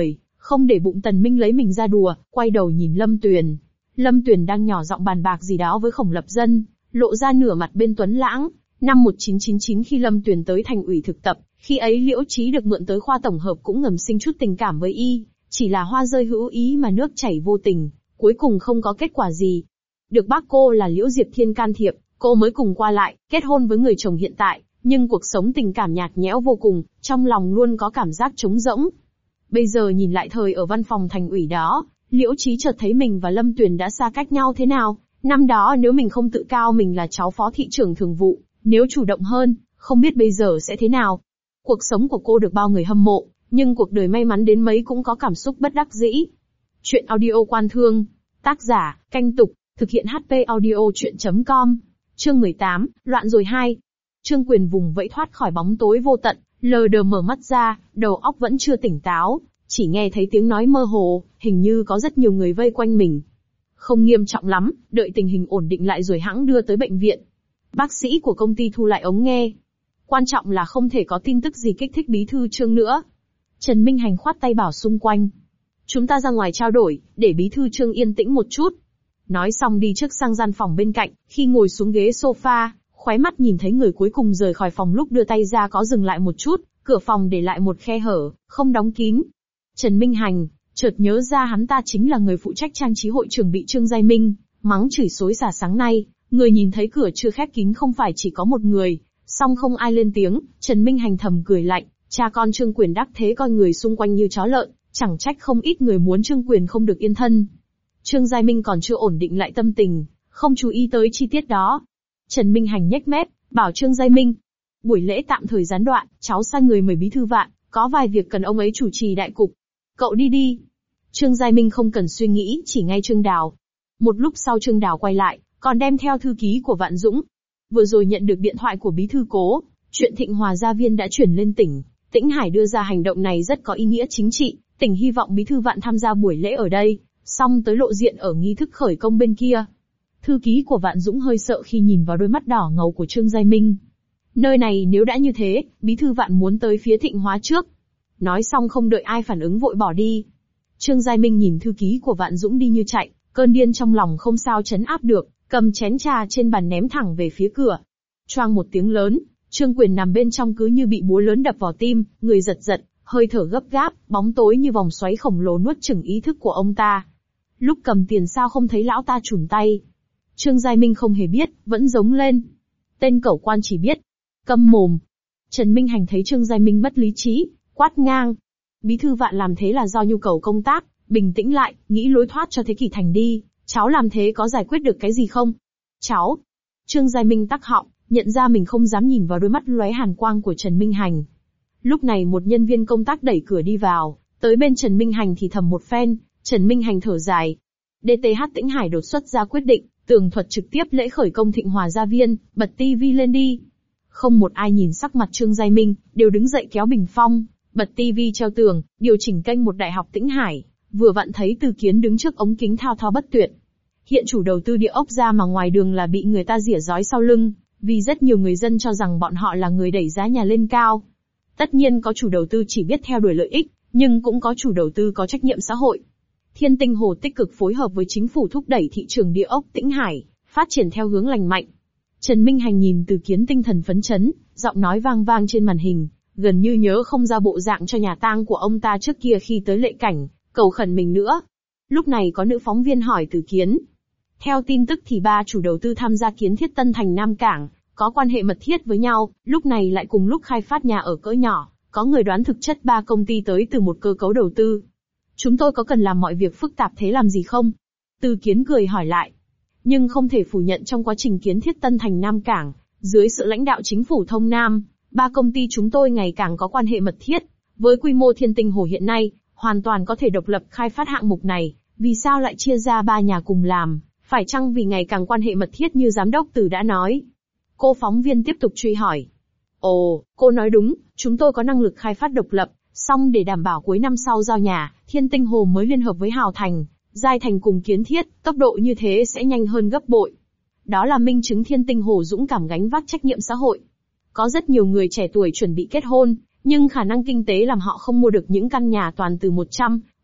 Không để bụng Tần Minh lấy mình ra đùa, quay đầu nhìn Lâm Tuyền. Lâm Tuyền đang nhỏ giọng bàn bạc gì đó với Khổng Lập Dân, lộ ra nửa mặt bên tuấn lãng. Năm một nghìn chín trăm chín mươi chín khi Lâm Tuyền tới thành ủy thực tập, khi ấy Liễu Chí được mượn tới khoa tổng hợp cũng ngầm sinh chút tình cảm với y, chỉ là hoa rơi hữu ý mà nước chảy vô tình, cuối cùng không có kết quả gì. Được bác cô là Liễu Diệp Thiên can thiệp, cô mới cùng qua lại, kết hôn với người chồng hiện tại, nhưng cuộc sống tình cảm nhạt nhẽo vô cùng, trong lòng luôn có cảm giác trống rỗng. Bây giờ nhìn lại thời ở văn phòng thành ủy đó, Liễu Chí chợt thấy mình và Lâm Tuyền đã xa cách nhau thế nào. Năm đó nếu mình không tự cao mình là cháu phó thị trưởng thường vụ, nếu chủ động hơn, không biết bây giờ sẽ thế nào. Cuộc sống của cô được bao người hâm mộ, nhưng cuộc đời may mắn đến mấy cũng có cảm xúc bất đắc dĩ. Chuyện audio Quan Thương. Tác giả, Canh Tục. Thực hiện hát pê audio chuyện chấm com. Chương mười tám, Loạn rồi hai. Trương Quyền vùng vẫy thoát khỏi bóng tối vô tận, lờ đờ mở mắt ra, đầu óc vẫn chưa tỉnh táo, chỉ nghe thấy tiếng nói mơ hồ, hình như có rất nhiều người vây quanh mình. Không nghiêm trọng lắm, đợi tình hình ổn định lại rồi hãng đưa tới bệnh viện. Bác sĩ của công ty thu lại ống nghe. Quan trọng là không thể có tin tức gì kích thích bí thư Trương nữa. Trần Minh Hành khoát tay bảo xung quanh. Chúng ta ra ngoài trao đổi, để bí thư Trương yên tĩnh một chút. Nói xong đi trước sang gian phòng bên cạnh, khi ngồi xuống ghế sofa, khóe mắt nhìn thấy người cuối cùng rời khỏi phòng lúc đưa tay ra có dừng lại một chút, cửa phòng để lại một khe hở, không đóng kín. Trần Minh Hành, chợt nhớ ra hắn ta chính là người phụ trách trang trí hội trường bị Trương Giai Minh mắng chửi xối xả sáng nay, người nhìn thấy cửa chưa khép kín không phải chỉ có một người, song không ai lên tiếng, Trần Minh Hành thầm cười lạnh, cha con Trương Quyền đắc thế coi người xung quanh như chó lợn, chẳng trách không ít người muốn Trương Quyền không được yên thân. Trương Giai Minh còn chưa ổn định lại tâm tình, không chú ý tới chi tiết đó. Trần Minh Hành nhếch mép, bảo Trương Giai Minh, buổi lễ tạm thời gián đoạn, cháu sai người mời bí thư Vạn, có vài việc cần ông ấy chủ trì đại cục. Cậu đi đi. Trương Giai Minh không cần suy nghĩ, chỉ ngay Trương Đào. Một lúc sau Trương Đào quay lại, còn đem theo thư ký của Vạn Dũng. Vừa rồi nhận được điện thoại của bí thư Cố, chuyện Thịnh Hòa Gia Viên đã chuyển lên tỉnh. Tĩnh Hải đưa ra hành động này rất có ý nghĩa chính trị, tỉnh hy vọng bí thư Vạn tham gia buổi lễ ở đây, xong tới lộ diện ở nghi thức khởi công bên kia. Thư ký của Vạn Dũng hơi sợ khi nhìn vào đôi mắt đỏ ngầu của Trương Giai Minh. Nơi này nếu đã như thế, bí thư Vạn muốn tới phía Thịnh Hóa trước. Nói xong không đợi ai phản ứng vội bỏ đi. Trương Giai Minh nhìn thư ký của Vạn Dũng đi như chạy, cơn điên trong lòng không sao trấn áp được, cầm chén trà trên bàn ném thẳng về phía cửa. Choang một tiếng lớn, Trương Quyền nằm bên trong cứ như bị búa lớn đập vào tim, người giật giật, hơi thở gấp gáp, bóng tối như vòng xoáy khổng lồ nuốt chửng ý thức của ông ta. Lúc cầm tiền sao không thấy lão ta chùn tay? Trương Giai Minh không hề biết, vẫn giống lên. Tên cẩu quan chỉ biết. Câm mồm. Trần Minh Hành thấy Trương Giai Minh mất lý trí, quát ngang. Bí thư Vạn làm thế là do nhu cầu công tác, bình tĩnh lại, nghĩ lối thoát cho Thế Kỷ Thành đi, cháu làm thế có giải quyết được cái gì không? Cháu. Trương Giai Minh tắc họng, nhận ra mình không dám nhìn vào đôi mắt lóe hàn quang của Trần Minh Hành. Lúc này một nhân viên công tác đẩy cửa đi vào, tới bên Trần Minh Hành thì thầm một phen, Trần Minh Hành thở dài. đê tê hát Tĩnh Hải đột xuất ra quyết định, tường thuật trực tiếp lễ khởi công Thịnh Hòa Gia Viên, bật tivi lên đi. Không một ai nhìn sắc mặt Trương Giai Minh, đều đứng dậy kéo bình phong, bật tivi treo tường, điều chỉnh kênh một Đại học Tĩnh Hải, vừa vặn thấy Từ Kiến đứng trước ống kính thao thao bất tuyệt. Hiện chủ đầu tư địa ốc ra mà ngoài đường là bị người ta rỉa rói sau lưng, vì rất nhiều người dân cho rằng bọn họ là người đẩy giá nhà lên cao. Tất nhiên có chủ đầu tư chỉ biết theo đuổi lợi ích, nhưng cũng có chủ đầu tư có trách nhiệm xã hội. Thiên Tinh Hồ tích cực phối hợp với chính phủ thúc đẩy thị trường địa ốc Tĩnh Hải, phát triển theo hướng lành mạnh. Trần Minh Hành nhìn Từ Kiến tinh thần phấn chấn, giọng nói vang vang trên màn hình, gần như nhớ không ra bộ dạng cho nhà tang của ông ta trước kia khi tới Lệ Cảnh, cầu khẩn mình nữa. Lúc này có nữ phóng viên hỏi Từ Kiến. Theo tin tức thì ba chủ đầu tư tham gia kiến thiết Tân Thành Nam Cảng, có quan hệ mật thiết với nhau, lúc này lại cùng lúc khai phát nhà ở cỡ nhỏ, có người đoán thực chất ba công ty tới từ một cơ cấu đầu tư. Chúng tôi có cần làm mọi việc phức tạp thế làm gì không? Từ Kiến cười hỏi lại. Nhưng không thể phủ nhận trong quá trình kiến thiết Tân Thành Nam Cảng, dưới sự lãnh đạo chính phủ Thông Nam, ba công ty chúng tôi ngày càng có quan hệ mật thiết. Với quy mô Thiên Tinh Hồ hiện nay, hoàn toàn có thể độc lập khai phát hạng mục này, vì sao lại chia ra ba nhà cùng làm, phải chăng vì ngày càng quan hệ mật thiết như giám đốc Từ đã nói? Cô phóng viên tiếp tục truy hỏi. Ồ, cô nói đúng, chúng tôi có năng lực khai phát độc lập, song để đảm bảo cuối năm sau giao nhà, Thiên Tinh Hồ mới liên hợp với Hào Thành, Giai Thành cùng kiến thiết, tốc độ như thế sẽ nhanh hơn gấp bội. Đó là minh chứng Thiên Tinh Hồ dũng cảm gánh vác trách nhiệm xã hội. Có rất nhiều người trẻ tuổi chuẩn bị kết hôn, nhưng khả năng kinh tế làm họ không mua được những căn nhà toàn từ một trăm,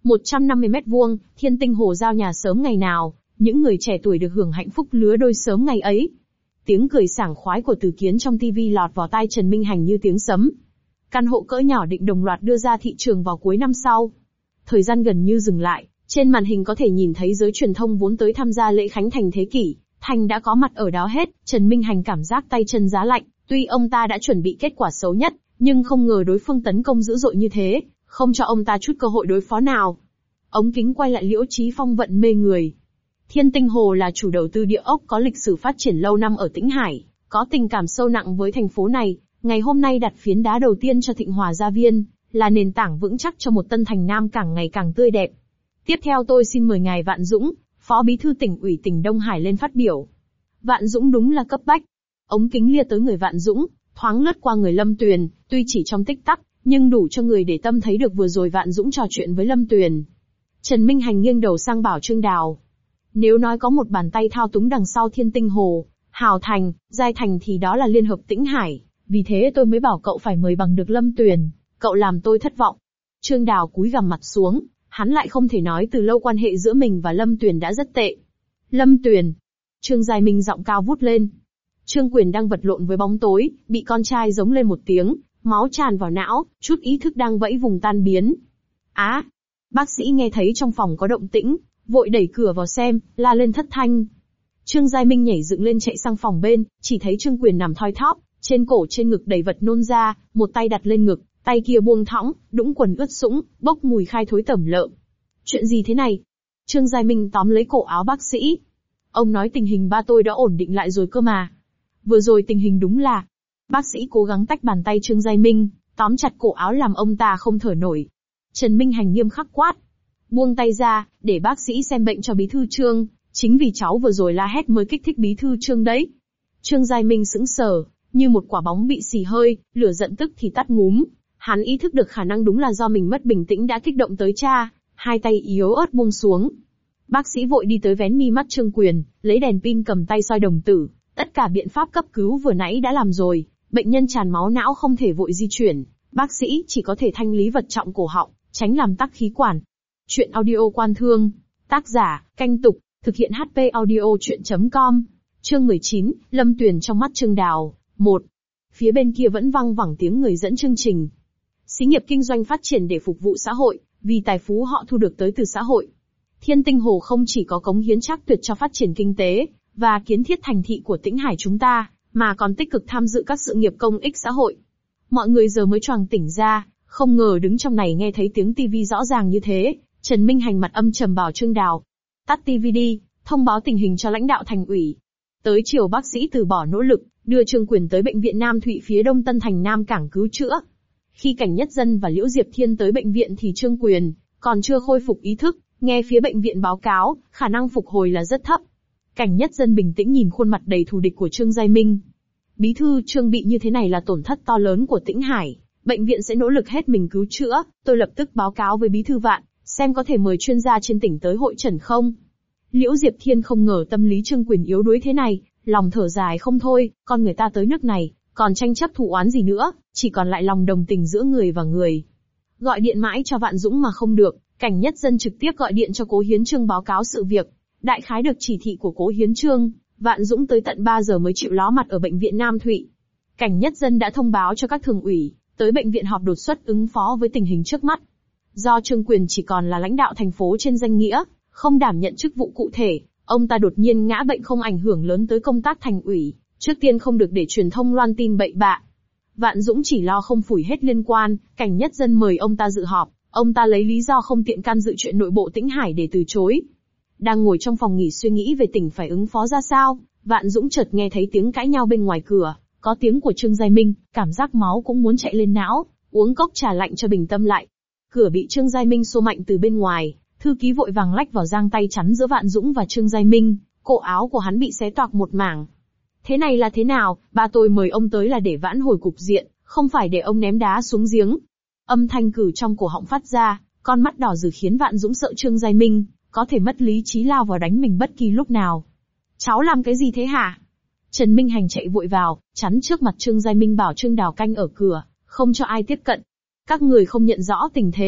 một trăm năm mươi mét vuông, Thiên Tinh Hồ giao nhà sớm ngày nào, những người trẻ tuổi được hưởng hạnh phúc lứa đôi sớm ngày ấy. Tiếng cười sảng khoái của Từ Kiến trong tivi lọt vào tai Trần Minh Hành như tiếng sấm. Căn hộ cỡ nhỏ định đồng loạt đưa ra thị trường vào cuối năm sau. Thời gian gần như dừng lại, trên màn hình có thể nhìn thấy giới truyền thông vốn tới tham gia lễ khánh thành thế kỷ, thành đã có mặt ở đó hết. Trần Minh Hành cảm giác tay chân giá lạnh, tuy ông ta đã chuẩn bị kết quả xấu nhất, nhưng không ngờ đối phương tấn công dữ dội như thế, không cho ông ta chút cơ hội đối phó nào. Ống kính quay lại Liễu Chí Phong vận mê người. Thiên Tinh Hồ là chủ đầu tư địa ốc có lịch sử phát triển lâu năm ở Tĩnh Hải, có tình cảm sâu nặng với thành phố này. Ngày hôm nay đặt phiến đá đầu tiên cho Thịnh Hòa Gia Viên, là nền tảng vững chắc cho một Tân Thành Nam càng ngày càng tươi đẹp. Tiếp theo tôi xin mời ngài Vạn Dũng, Phó Bí thư Tỉnh ủy tỉnh Đông Hải lên phát biểu. Vạn Dũng đúng là cấp bách. Ống kính lia tới người Vạn Dũng, thoáng lướt qua người Lâm Tuyền, tuy chỉ trong tích tắc, nhưng đủ cho người để tâm thấy được vừa rồi Vạn Dũng trò chuyện với Lâm Tuyền. Trần Minh Hành nghiêng đầu sang bảo Trương Đào. Nếu nói có một bàn tay thao túng đằng sau Thiên Tinh Hồ, Hào Thành, Giai Thành thì đó là Liên Hợp Tĩnh Hải, vì thế tôi mới bảo cậu phải mời bằng được Lâm Tuyền, cậu làm tôi thất vọng. Trương Đào cúi gằm mặt xuống, hắn lại không thể nói từ lâu quan hệ giữa mình và Lâm Tuyền đã rất tệ. Lâm Tuyền. Trương Giai Minh giọng cao vút lên. Trương Quyền đang vật lộn với bóng tối, bị con trai giống lên một tiếng, máu tràn vào não, chút ý thức đang vẫy vùng tan biến. Á! Bác sĩ nghe thấy trong phòng có động tĩnh, vội đẩy cửa vào xem, la lên thất thanh. Trương Giai Minh nhảy dựng lên chạy sang phòng bên, chỉ thấy Trương Quyền nằm thoi thóp, trên cổ trên ngực đầy vật nôn ra, một tay đặt lên ngực, tay kia buông thõng, đũng quần ướt sũng, bốc mùi khai thối tẩm lợm. Chuyện gì thế này? Trương Giai Minh tóm lấy cổ áo bác sĩ. Ông nói tình hình ba tôi đã ổn định lại rồi cơ mà. Vừa rồi tình hình đúng là... Bác sĩ cố gắng tách bàn tay Trương Giai Minh, tóm chặt cổ áo làm ông ta không thở nổi. Trần Minh Hành nghiêm khắc quát. Buông tay ra, để bác sĩ xem bệnh cho bí thư Trương, chính vì cháu vừa rồi la hét mới kích thích bí thư Trương đấy. Trương Giai Minh sững sờ, như một quả bóng bị xì hơi, lửa giận tức thì tắt ngúm. Hắn ý thức được khả năng đúng là do mình mất bình tĩnh đã kích động tới cha, hai tay yếu ớt buông xuống. Bác sĩ vội đi tới vén mi mắt Trương Quyền, lấy đèn pin cầm tay soi đồng tử. Tất cả biện pháp cấp cứu vừa nãy đã làm rồi, bệnh nhân tràn máu não không thể vội di chuyển, bác sĩ chỉ có thể thanh lý vật trọng cổ họng, tránh làm tắc khí quản. Chuyện audio Quan Thương, tác giả, Canh Tục, thực hiện hát pê audio chuyện chấm com. Chương mười chín, Lâm Tuyền trong mắt Trương Đào. một. Phía bên kia vẫn văng vẳng tiếng người dẫn chương trình. Xí nghiệp kinh doanh phát triển để phục vụ xã hội, vì tài phú họ thu được tới từ xã hội. Thiên Tinh Hồ không chỉ có cống hiến trác tuyệt cho phát triển kinh tế và kiến thiết thành thị của Tĩnh Hải chúng ta, mà còn tích cực tham dự các sự nghiệp công ích xã hội. Mọi người giờ mới choàng tỉnh ra, không ngờ đứng trong này nghe thấy tiếng tivi rõ ràng như thế. Trần Minh Hành mặt âm trầm bảo Trương Đào, tắt tivi đi, thông báo tình hình cho lãnh đạo thành ủy. Tới chiều bác sĩ từ bỏ nỗ lực, đưa Trương Quyền tới bệnh viện Nam Thụy phía đông Tân Thành Nam Cảng cứu chữa. Khi Cảnh Nhất Dân và Liễu Diệp Thiên tới bệnh viện thì Trương Quyền còn chưa khôi phục ý thức, nghe phía bệnh viện báo cáo, khả năng phục hồi là rất thấp. Cảnh Nhất Dân bình tĩnh nhìn khuôn mặt đầy thù địch của Trương Giai Minh. Bí thư Trương bị như thế này là tổn thất to lớn của Tĩnh Hải, bệnh viện sẽ nỗ lực hết mình cứu chữa, tôi lập tức báo cáo với bí thư Vạn, xem có thể mời chuyên gia trên tỉnh tới hội trần không. Liễu Diệp Thiên không ngờ tâm lý Trương Quyền yếu đuối thế này, lòng thở dài không thôi, con người ta tới nước này, còn tranh chấp thù oán gì nữa, chỉ còn lại lòng đồng tình giữa người và người. Gọi điện mãi cho Vạn Dũng mà không được, Cảnh Nhất Dân trực tiếp gọi điện cho Cố Hiến Trương báo cáo sự việc. Đại khái được chỉ thị của Cố Hiến Trương, Vạn Dũng tới tận ba giờ mới chịu ló mặt ở bệnh viện Nam Thụy. Cảnh Nhất Dân đã thông báo cho các thường ủy, tới bệnh viện họp đột xuất ứng phó với tình hình trước mắt. Do Trương Quyền chỉ còn là lãnh đạo thành phố trên danh nghĩa, không đảm nhận chức vụ cụ thể, ông ta đột nhiên ngã bệnh không ảnh hưởng lớn tới công tác thành ủy, trước tiên không được để truyền thông loan tin bậy bạ. Vạn Dũng chỉ lo không phủi hết liên quan, Cảnh Nhất Dân mời ông ta dự họp, ông ta lấy lý do không tiện can dự chuyện nội bộ Tĩnh Hải để từ chối. Đang ngồi trong phòng nghỉ suy nghĩ về tỉnh phải ứng phó ra sao, Vạn Dũng chợt nghe thấy tiếng cãi nhau bên ngoài cửa, có tiếng của Trương Giai Minh, cảm giác máu cũng muốn chạy lên não, uống cốc trà lạnh cho bình tâm lại. Cửa bị Trương Giai Minh xô mạnh từ bên ngoài, thư ký vội vàng lách vào giang tay chắn giữa Vạn Dũng và Trương Giai Minh, cổ áo của hắn bị xé toạc một mảng. Thế này là thế nào, ba tôi mời ông tới là để vãn hồi cục diện, không phải để ông ném đá xuống giếng. Âm thanh cử trong cổ họng phát ra, con mắt đỏ rực khiến Vạn Dũng sợ Trương Giai Minh có thể mất lý trí lao vào đánh mình bất kỳ lúc nào. Cháu làm cái gì thế hả? Trần Minh Hành chạy vội vào, chắn trước mặt Trương Giai Minh bảo Trương Đào canh ở cửa, không cho ai tiếp cận. Các người không nhận rõ tình thế,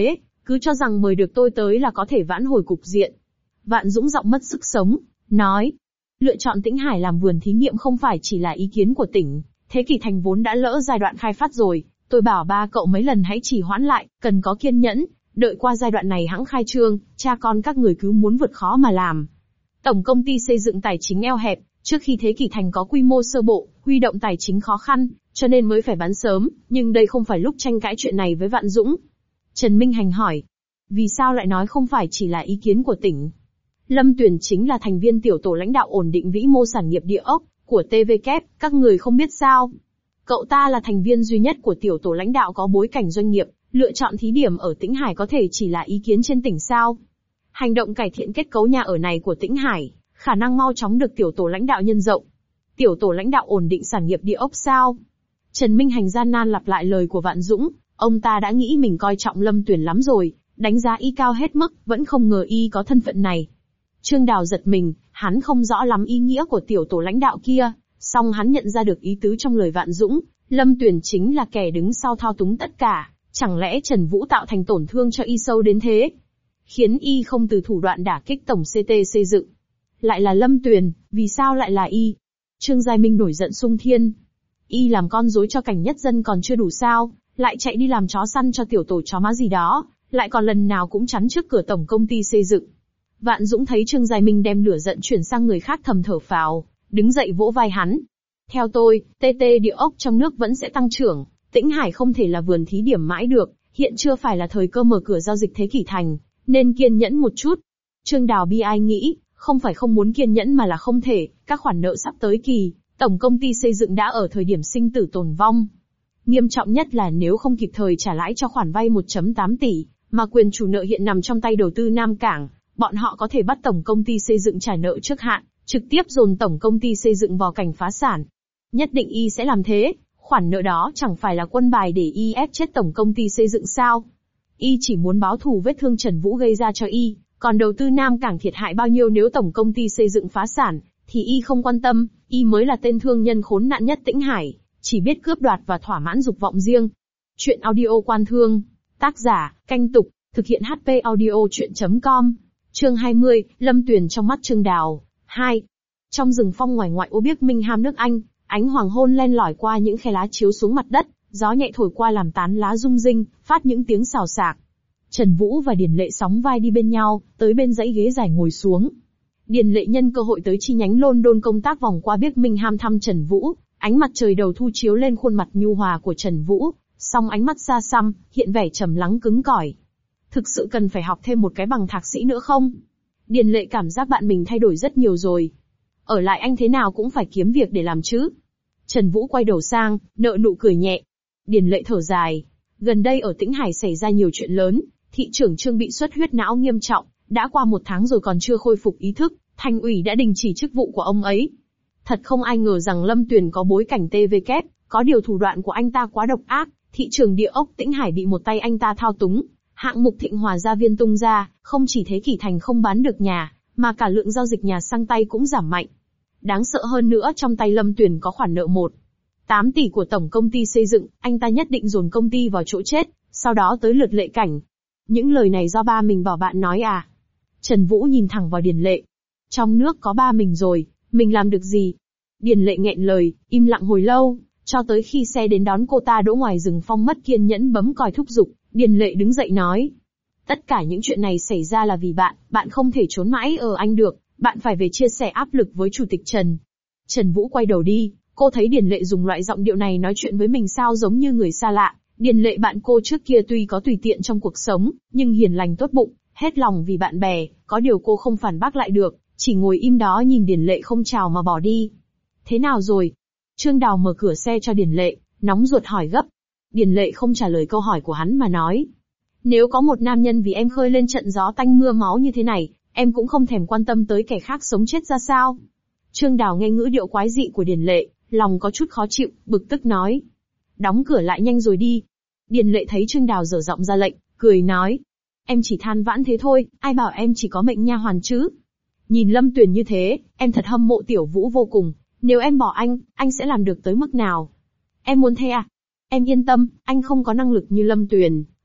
cứ cho rằng mời được tôi tới là có thể vãn hồi cục diện. Vạn Dũng giọng mất sức sống, nói. Lựa chọn Tĩnh Hải làm vườn thí nghiệm không phải chỉ là ý kiến của tỉnh, Thế Kỷ Thành vốn đã lỡ giai đoạn khai phát rồi, tôi bảo ba cậu mấy lần hãy trì hoãn lại, cần có kiên nhẫn, đợi qua giai đoạn này hẵng khai trương, cha con các người cứ muốn vượt khó mà làm. Tổng công ty xây dựng tài chính eo hẹp, trước khi Thế Kỷ Thành có quy mô sơ bộ, huy động tài chính khó khăn, cho nên mới phải bán sớm, nhưng đây không phải lúc tranh cãi chuyện này với Vạn Dũng. Trần Minh Hành hỏi, vì sao lại nói không phải chỉ là ý kiến của tỉnh? Lâm Tuyền chính là thành viên tiểu tổ lãnh đạo ổn định vĩ mô sản nghiệp địa ốc của tê vê kép, các người không biết sao? Cậu ta là thành viên duy nhất của tiểu tổ lãnh đạo có bối cảnh doanh nghiệp, lựa chọn thí điểm ở Tĩnh Hải có thể chỉ là ý kiến trên tỉnh sao? Hành động cải thiện kết cấu nhà ở này của Tĩnh Hải, khả năng mau chóng được tiểu tổ lãnh đạo nhân rộng. Tiểu tổ lãnh đạo ổn định sản nghiệp địa ốc sao? Trần Minh Hành gian nan lặp lại lời của Vạn Dũng, ông ta đã nghĩ mình coi trọng Lâm Tuyền lắm rồi, đánh giá y cao hết mức, vẫn không ngờ y có thân phận này. Trương Đào giật mình, hắn không rõ lắm ý nghĩa của tiểu tổ lãnh đạo kia, song hắn nhận ra được ý tứ trong lời Vạn Dũng, Lâm Tuyền chính là kẻ đứng sau thao túng tất cả, chẳng lẽ Trần Vũ tạo thành tổn thương cho y sâu đến thế? Khiến y không từ thủ đoạn đả kích tổng xê tê xây dựng. Lại là Lâm Tuyền, vì sao lại là y? Trương Giai Minh nổi giận xung thiên. Y làm con rối cho cảnh nhất dân còn chưa đủ sao, lại chạy đi làm chó săn cho tiểu tổ chó má gì đó, lại còn lần nào cũng chắn trước cửa tổng công ty xây dựng. Vạn Dũng thấy Trương Giai Minh đem lửa giận chuyển sang người khác thầm thở phào, đứng dậy vỗ vai hắn. Theo tôi, tê tê địa ốc trong nước vẫn sẽ tăng trưởng, Tĩnh Hải không thể là vườn thí điểm mãi được, hiện chưa phải là thời cơ mở cửa giao dịch Thế Kỷ Thành, nên kiên nhẫn một chút. Trương Đào bi ai nghĩ, không phải không muốn kiên nhẫn mà là không thể, các khoản nợ sắp tới kỳ, tổng công ty xây dựng đã ở thời điểm sinh tử tồn vong. Nghiêm trọng nhất là nếu không kịp thời trả lãi cho khoản vay một phẩy tám tỷ, mà quyền chủ nợ hiện nằm trong tay đầu tư Nam Cảng, bọn họ có thể bắt tổng công ty xây dựng trả nợ trước hạn, trực tiếp dồn tổng công ty xây dựng vào cảnh phá sản. Nhất định y sẽ làm thế, khoản nợ đó chẳng phải là quân bài để y ép chết tổng công ty xây dựng sao? Y chỉ muốn báo thù vết thương Trần Vũ gây ra cho y, còn đầu tư Nam Cảng thiệt hại bao nhiêu nếu tổng công ty xây dựng phá sản, thì y không quan tâm, y mới là tên thương nhân khốn nạn nhất Tĩnh Hải, chỉ biết cướp đoạt và thỏa mãn dục vọng riêng. Chuyện audio quan thương, tác giả, Canh Tục, thực hiện hát pê audio chuyện chấm com. Chương hai mươi, Lâm Tuyền trong mắt Trương Đào. hai. Trong rừng phong ngoài ngoại ô Birmingham nước Anh, ánh hoàng hôn len lỏi qua những khe lá chiếu xuống mặt đất, gió nhẹ thổi qua làm tán lá rung rinh, phát những tiếng xào xạc. Trần Vũ và Điền Lệ sóng vai đi bên nhau, tới bên dãy ghế dài ngồi xuống. Điền Lệ nhân cơ hội tới chi nhánh London công tác vòng qua Birmingham thăm Trần Vũ, ánh mặt trời đầu thu chiếu lên khuôn mặt nhu hòa của Trần Vũ, song ánh mắt xa xăm, hiện vẻ trầm lắng cứng cỏi. Thực sự cần phải học thêm một cái bằng thạc sĩ nữa không? Điền Lệ cảm giác bạn mình thay đổi rất nhiều rồi. Ở lại anh thế nào cũng phải kiếm việc để làm chứ. Trần Vũ quay đầu sang, nở nụ cười nhẹ. Điền Lệ thở dài. Gần đây ở Tĩnh Hải xảy ra nhiều chuyện lớn, thị trưởng Trương bị xuất huyết não nghiêm trọng, đã qua một tháng rồi còn chưa khôi phục ý thức, thành ủy đã đình chỉ chức vụ của ông ấy. Thật không ai ngờ rằng Lâm Tuyền có bối cảnh tê vê kép, có điều thủ đoạn của anh ta quá độc ác, thị trường địa ốc Tĩnh Hải bị một tay anh ta thao túng. Hạng mục Thịnh Hòa Gia Viên tung ra, không chỉ Thế Kỷ Thành không bán được nhà, mà cả lượng giao dịch nhà sang tay cũng giảm mạnh. Đáng sợ hơn nữa trong tay Lâm Tuyền có khoản nợ một phẩy tám tỷ của tổng công ty xây dựng, anh ta nhất định dồn công ty vào chỗ chết, sau đó tới lượt Lệ Cảnh. Những lời này do ba mình bảo bạn nói à? Trần Vũ nhìn thẳng vào Điền Lệ. Trong nước có ba mình rồi, mình làm được gì? Điền Lệ nghẹn lời, im lặng hồi lâu, cho tới khi xe đến đón cô ta đỗ ngoài rừng phong mất kiên nhẫn bấm còi thúc giục, Điền Lệ đứng dậy nói. Tất cả những chuyện này xảy ra là vì bạn, bạn không thể trốn mãi ở Anh được, bạn phải về chia sẻ áp lực với Chủ tịch Trần. Trần Vũ quay đầu đi, cô thấy Điền Lệ dùng loại giọng điệu này nói chuyện với mình sao giống như người xa lạ. Điền Lệ bạn cô trước kia tuy có tùy tiện trong cuộc sống, nhưng hiền lành tốt bụng, hết lòng vì bạn bè, có điều cô không phản bác lại được, chỉ ngồi im đó nhìn Điền Lệ không chào mà bỏ đi. Thế nào rồi? Trương Đào mở cửa xe cho Điền Lệ, nóng ruột hỏi gấp. Điền Lệ không trả lời câu hỏi của hắn mà nói. Nếu có một nam nhân vì em khơi lên trận gió tanh mưa máu như thế này, em cũng không thèm quan tâm tới kẻ khác sống chết ra sao. Trương Đào nghe ngữ điệu quái dị của Điền Lệ, lòng có chút khó chịu, bực tức nói. Đóng cửa lại nhanh rồi đi. Điền Lệ thấy Trương Đào dở giọng ra lệnh, cười nói. Em chỉ than vãn thế thôi, ai bảo em chỉ có mệnh nha hoàn chứ. Nhìn Lâm Tuyền như thế, em thật hâm mộ Tiểu Vũ vô cùng, nếu em bỏ anh, anh sẽ làm được tới mức nào? Em muốn thế à? Em yên tâm, anh không có năng lực như Lâm Tuyền,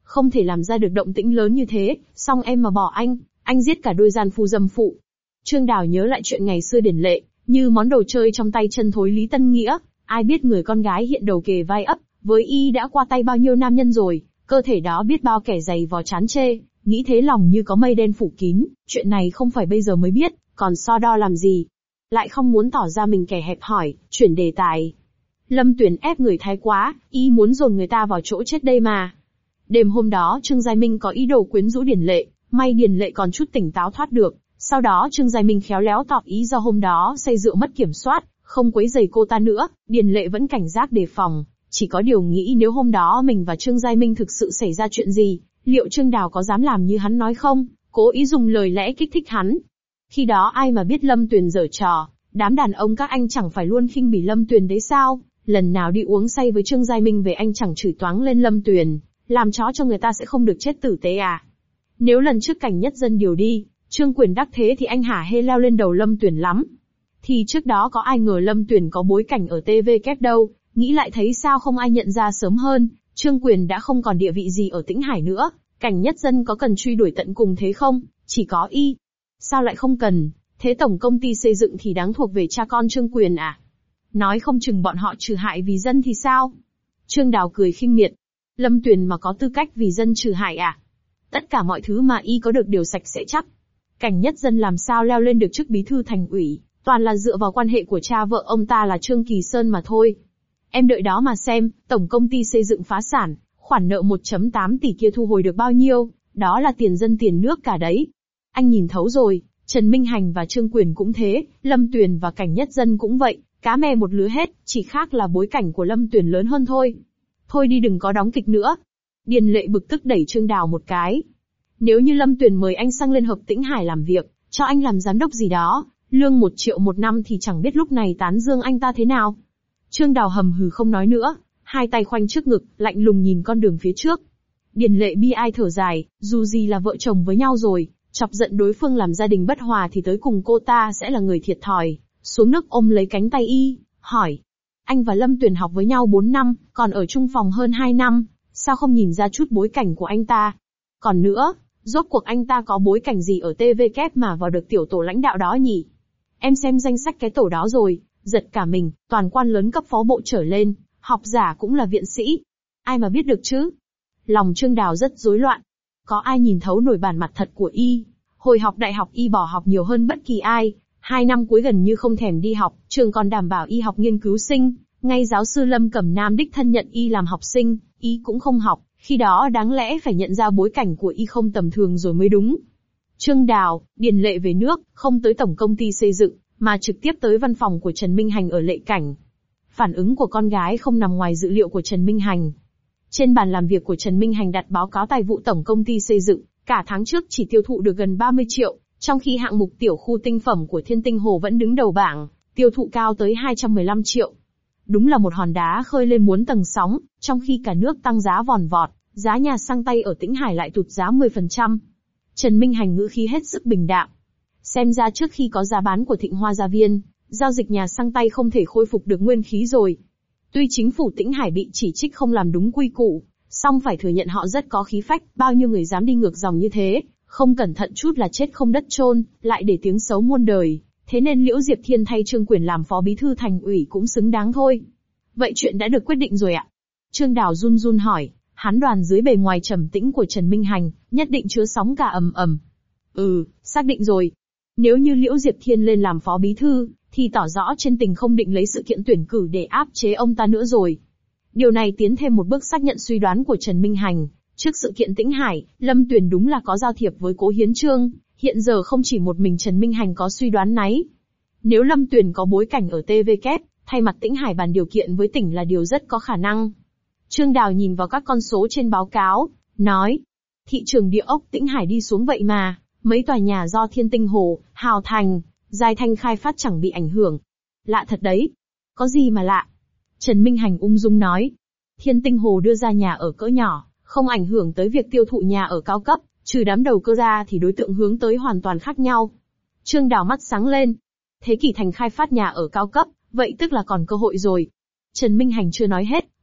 không thể làm ra được động tĩnh lớn như thế, xong em mà bỏ anh, anh giết cả đôi gian phu dâm phụ. Trương Đào nhớ lại chuyện ngày xưa điển lệ, như món đồ chơi trong tay chân thối Lý Tân Nghĩa, ai biết người con gái hiện đầu kề vai ấp, với y đã qua tay bao nhiêu nam nhân rồi, cơ thể đó biết bao kẻ giày vò chán chê, nghĩ thế lòng như có mây đen phủ kín, chuyện này không phải bây giờ mới biết, còn so đo làm gì. Lại không muốn tỏ ra mình kẻ hẹp hòi, chuyển đề tài. Lâm Tuyền ép người thái quá, y muốn dồn người ta vào chỗ chết đây mà. Đêm hôm đó Trương Giai Minh có ý đồ quyến rũ Điển Lệ, may Điển Lệ còn chút tỉnh táo thoát được. Sau đó Trương Giai Minh khéo léo tỏ ý do hôm đó say rượu mất kiểm soát, không quấy rầy cô ta nữa, Điển Lệ vẫn cảnh giác đề phòng. Chỉ có điều nghĩ nếu hôm đó mình và Trương Giai Minh thực sự xảy ra chuyện gì, liệu Trương Đào có dám làm như hắn nói không, cố ý dùng lời lẽ kích thích hắn. Khi đó ai mà biết Lâm Tuyền giở trò, đám đàn ông các anh chẳng phải luôn khinh bỉ Lâm Tuyền đấy sao, lần nào đi uống say với Trương Giai Minh về anh chẳng chửi toáng lên Lâm Tuyền, làm chó cho người ta sẽ không được chết tử tế à. Nếu lần trước Cảnh Nhất Dân điều đi, Trương Quyền đắc thế thì anh hả hê leo lên đầu Lâm Tuyền lắm. Thì trước đó có ai ngờ Lâm Tuyền có bối cảnh ở tê vê kép đâu, nghĩ lại thấy sao không ai nhận ra sớm hơn, Trương Quyền đã không còn địa vị gì ở Tĩnh Hải nữa, Cảnh Nhất Dân có cần truy đuổi tận cùng thế không, chỉ có y. Sao lại không cần, thế tổng công ty xây dựng thì đáng thuộc về cha con Trương Quyền à? Nói không chừng bọn họ trừ hại vì dân thì sao? Trương Đào cười khinh miệt. Lâm Tuyền mà có tư cách vì dân trừ hại à? Tất cả mọi thứ mà y có được đều sạch sẽ chắc. Cảnh Nhất Dân làm sao leo lên được chức bí thư thành ủy, toàn là dựa vào quan hệ của cha vợ ông ta là Trương Kỳ Sơn mà thôi. Em đợi đó mà xem, tổng công ty xây dựng phá sản, khoản nợ một phẩy tám tỷ kia thu hồi được bao nhiêu, đó là tiền dân tiền nước cả đấy. Anh nhìn thấu rồi, Trần Minh Hành và Trương Quyền cũng thế, Lâm Tuyền và Cảnh Nhất Dân cũng vậy, cá mè một lứa hết, chỉ khác là bối cảnh của Lâm Tuyền lớn hơn thôi. Thôi đi đừng có đóng kịch nữa. Điền Lệ bực tức đẩy Trương Đào một cái. Nếu như Lâm Tuyền mời anh sang Liên Hợp Tĩnh Hải làm việc, cho anh làm giám đốc gì đó, lương một triệu một năm thì chẳng biết lúc này tán dương anh ta thế nào. Trương Đào hầm hừ không nói nữa, hai tay khoanh trước ngực, lạnh lùng nhìn con đường phía trước. Điền Lệ bi ai thở dài, dù gì là vợ chồng với nhau rồi, chọc giận đối phương làm gia đình bất hòa thì tới cùng cô ta sẽ là người thiệt thòi. Xuống nước ôm lấy cánh tay y, hỏi. Anh và Lâm Tuyền học với nhau bốn năm, còn ở chung phòng hơn hai năm, sao không nhìn ra chút bối cảnh của anh ta? Còn nữa, rốt cuộc anh ta có bối cảnh gì ở tê vê kép mà vào được tiểu tổ lãnh đạo đó nhỉ? Em xem danh sách cái tổ đó rồi, giật cả mình, toàn quan lớn cấp phó bộ trở lên, học giả cũng là viện sĩ. Ai mà biết được chứ? Lòng Trương Đào rất rối loạn. Có ai nhìn thấu nổi bản mặt thật của y? Hồi học đại học y bỏ học nhiều hơn bất kỳ ai. Hai năm cuối gần như không thèm đi học, trường còn đảm bảo y học nghiên cứu sinh. Ngay giáo sư Lâm Cẩm Nam đích thân nhận y làm học sinh, y cũng không học. Khi đó đáng lẽ phải nhận ra bối cảnh của y không tầm thường rồi mới đúng. Trương Đào, Điền Lệ về nước, không tới tổng công ty xây dựng, mà trực tiếp tới văn phòng của Trần Minh Hành ở Lệ Cảnh. Phản ứng của con gái không nằm ngoài dự liệu của Trần Minh Hành. Trên bàn làm việc của Trần Minh Hành đặt báo cáo tài vụ tổng công ty xây dựng, cả tháng trước chỉ tiêu thụ được gần ba mươi triệu, trong khi hạng mục tiểu khu tinh phẩm của Thiên Tinh Hồ vẫn đứng đầu bảng, tiêu thụ cao tới hai trăm mười lăm triệu. Đúng là một hòn đá khơi lên muôn tầng sóng, trong khi cả nước tăng giá vòn vọt, giá nhà xăng tay ở Tĩnh Hải lại tụt giá mười phần trăm. Trần Minh Hành ngữ khí hết sức bình đạm. Xem ra trước khi có giá bán của Thịnh Hoa Gia Viên, giao dịch nhà xăng tay không thể khôi phục được nguyên khí rồi. Tuy chính phủ Tĩnh Hải bị chỉ trích không làm đúng quy củ, song phải thừa nhận họ rất có khí phách, bao nhiêu người dám đi ngược dòng như thế, không cẩn thận chút là chết không đất chôn, lại để tiếng xấu muôn đời. Thế nên Liễu Diệp Thiên thay Trương Quyền làm phó bí thư thành ủy cũng xứng đáng thôi. Vậy chuyện đã được quyết định rồi ạ? Trương Đào run run hỏi, hắn đoàn dưới bề ngoài trầm tĩnh của Trần Minh Hành, nhất định chứa sóng cả ầm ầm. Ừ, xác định rồi. Nếu như Liễu Diệp Thiên lên làm phó bí thư, thì tỏ rõ trên tình không định lấy sự kiện tuyển cử để áp chế ông ta nữa rồi. Điều này tiến thêm một bước xác nhận suy đoán của Trần Minh Hành. Trước sự kiện Tĩnh Hải, Lâm Tuyền đúng là có giao thiệp với Cố Hiến Trương, hiện giờ không chỉ một mình Trần Minh Hành có suy đoán náy. Nếu Lâm Tuyền có bối cảnh ở tê vê kép, thay mặt Tĩnh Hải bàn điều kiện với tỉnh là điều rất có khả năng. Trương Đào nhìn vào các con số trên báo cáo, nói, thị trường địa ốc Tĩnh Hải đi xuống vậy mà, mấy tòa nhà do Thiên Tinh Hồ, Hào Thành, Giai Thanh khai phát chẳng bị ảnh hưởng. Lạ thật đấy. Có gì mà lạ? Trần Minh Hành ung dung nói, Thiên Tinh Hồ đưa ra nhà ở cỡ nhỏ, không ảnh hưởng tới việc tiêu thụ nhà ở cao cấp, trừ đám đầu cơ ra thì đối tượng hướng tới hoàn toàn khác nhau. Trương Đào mắt sáng lên. Thế Kỷ Thành khai phát nhà ở cao cấp, vậy tức là còn cơ hội rồi. Trần Minh Hành chưa nói hết,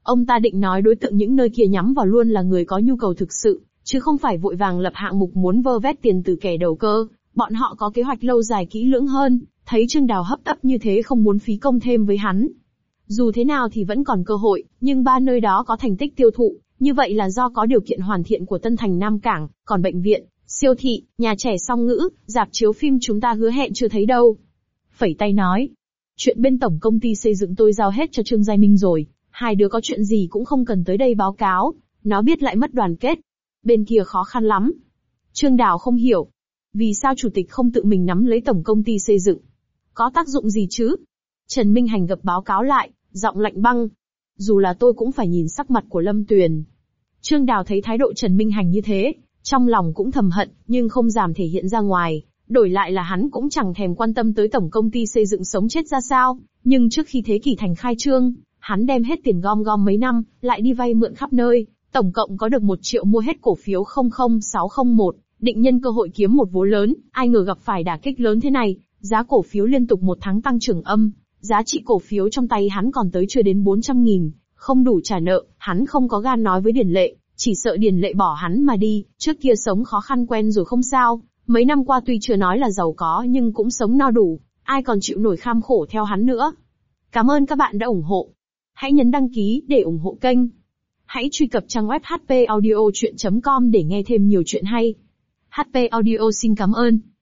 Ông ta định nói đối tượng những nơi kia nhắm vào luôn là người có nhu cầu thực sự, chứ không phải vội vàng lập hạng mục muốn vơ vét tiền từ kẻ đầu cơ. Bọn họ có kế hoạch lâu dài kỹ lưỡng hơn, thấy Trương Đào hấp tấp như thế không muốn phí công thêm với hắn. Dù thế nào thì vẫn còn cơ hội, nhưng ba nơi đó có thành tích tiêu thụ, như vậy là do có điều kiện hoàn thiện của Tân Thành Nam Cảng, còn bệnh viện, siêu thị, nhà trẻ song ngữ, rạp chiếu phim chúng ta hứa hẹn chưa thấy đâu. Phẩy tay nói, chuyện bên tổng công ty xây dựng tôi giao hết cho Trương Giai Minh rồi, hai đứa có chuyện gì cũng không cần tới đây báo cáo, nó biết lại mất đoàn kết. Bên kia khó khăn lắm. Trương Đào không hiểu, vì sao chủ tịch không tự mình nắm lấy tổng công ty xây dựng? Có tác dụng gì chứ? Trần Minh Hành gập báo cáo lại, giọng lạnh băng. Dù là tôi cũng phải nhìn sắc mặt của Lâm Tuyền. Trương Đào thấy thái độ Trần Minh Hành như thế, trong lòng cũng thầm hận, nhưng không dám thể hiện ra ngoài. Đổi lại là hắn cũng chẳng thèm quan tâm tới tổng công ty xây dựng sống chết ra sao. Nhưng trước khi thế kỷ thành khai trương, hắn đem hết tiền gom gom mấy năm, lại đi vay mượn khắp nơi, tổng cộng có được một triệu mua hết cổ phiếu không không sáu không một, định nhân cơ hội kiếm một vố lớn, ai ngờ gặp phải đả kích lớn thế này, giá cổ phiếu liên tục một tháng tăng trưởng âm, giá trị cổ phiếu trong tay hắn còn tới chưa đến bốn trăm nghìn, không đủ trả nợ, hắn không có gan nói với Điền Lệ, chỉ sợ Điền Lệ bỏ hắn mà đi, trước kia sống khó khăn quen rồi không sao, mấy năm qua tuy chưa nói là giàu có nhưng cũng sống no đủ, ai còn chịu nổi kham khổ theo hắn nữa. Cảm ơn các bạn đã ủng hộ. Hãy nhấn đăng ký để ủng hộ kênh. Hãy truy cập trang web h p audio chuyện chấm com để nghe thêm nhiều chuyện hay. hát pê Audio xin cảm ơn.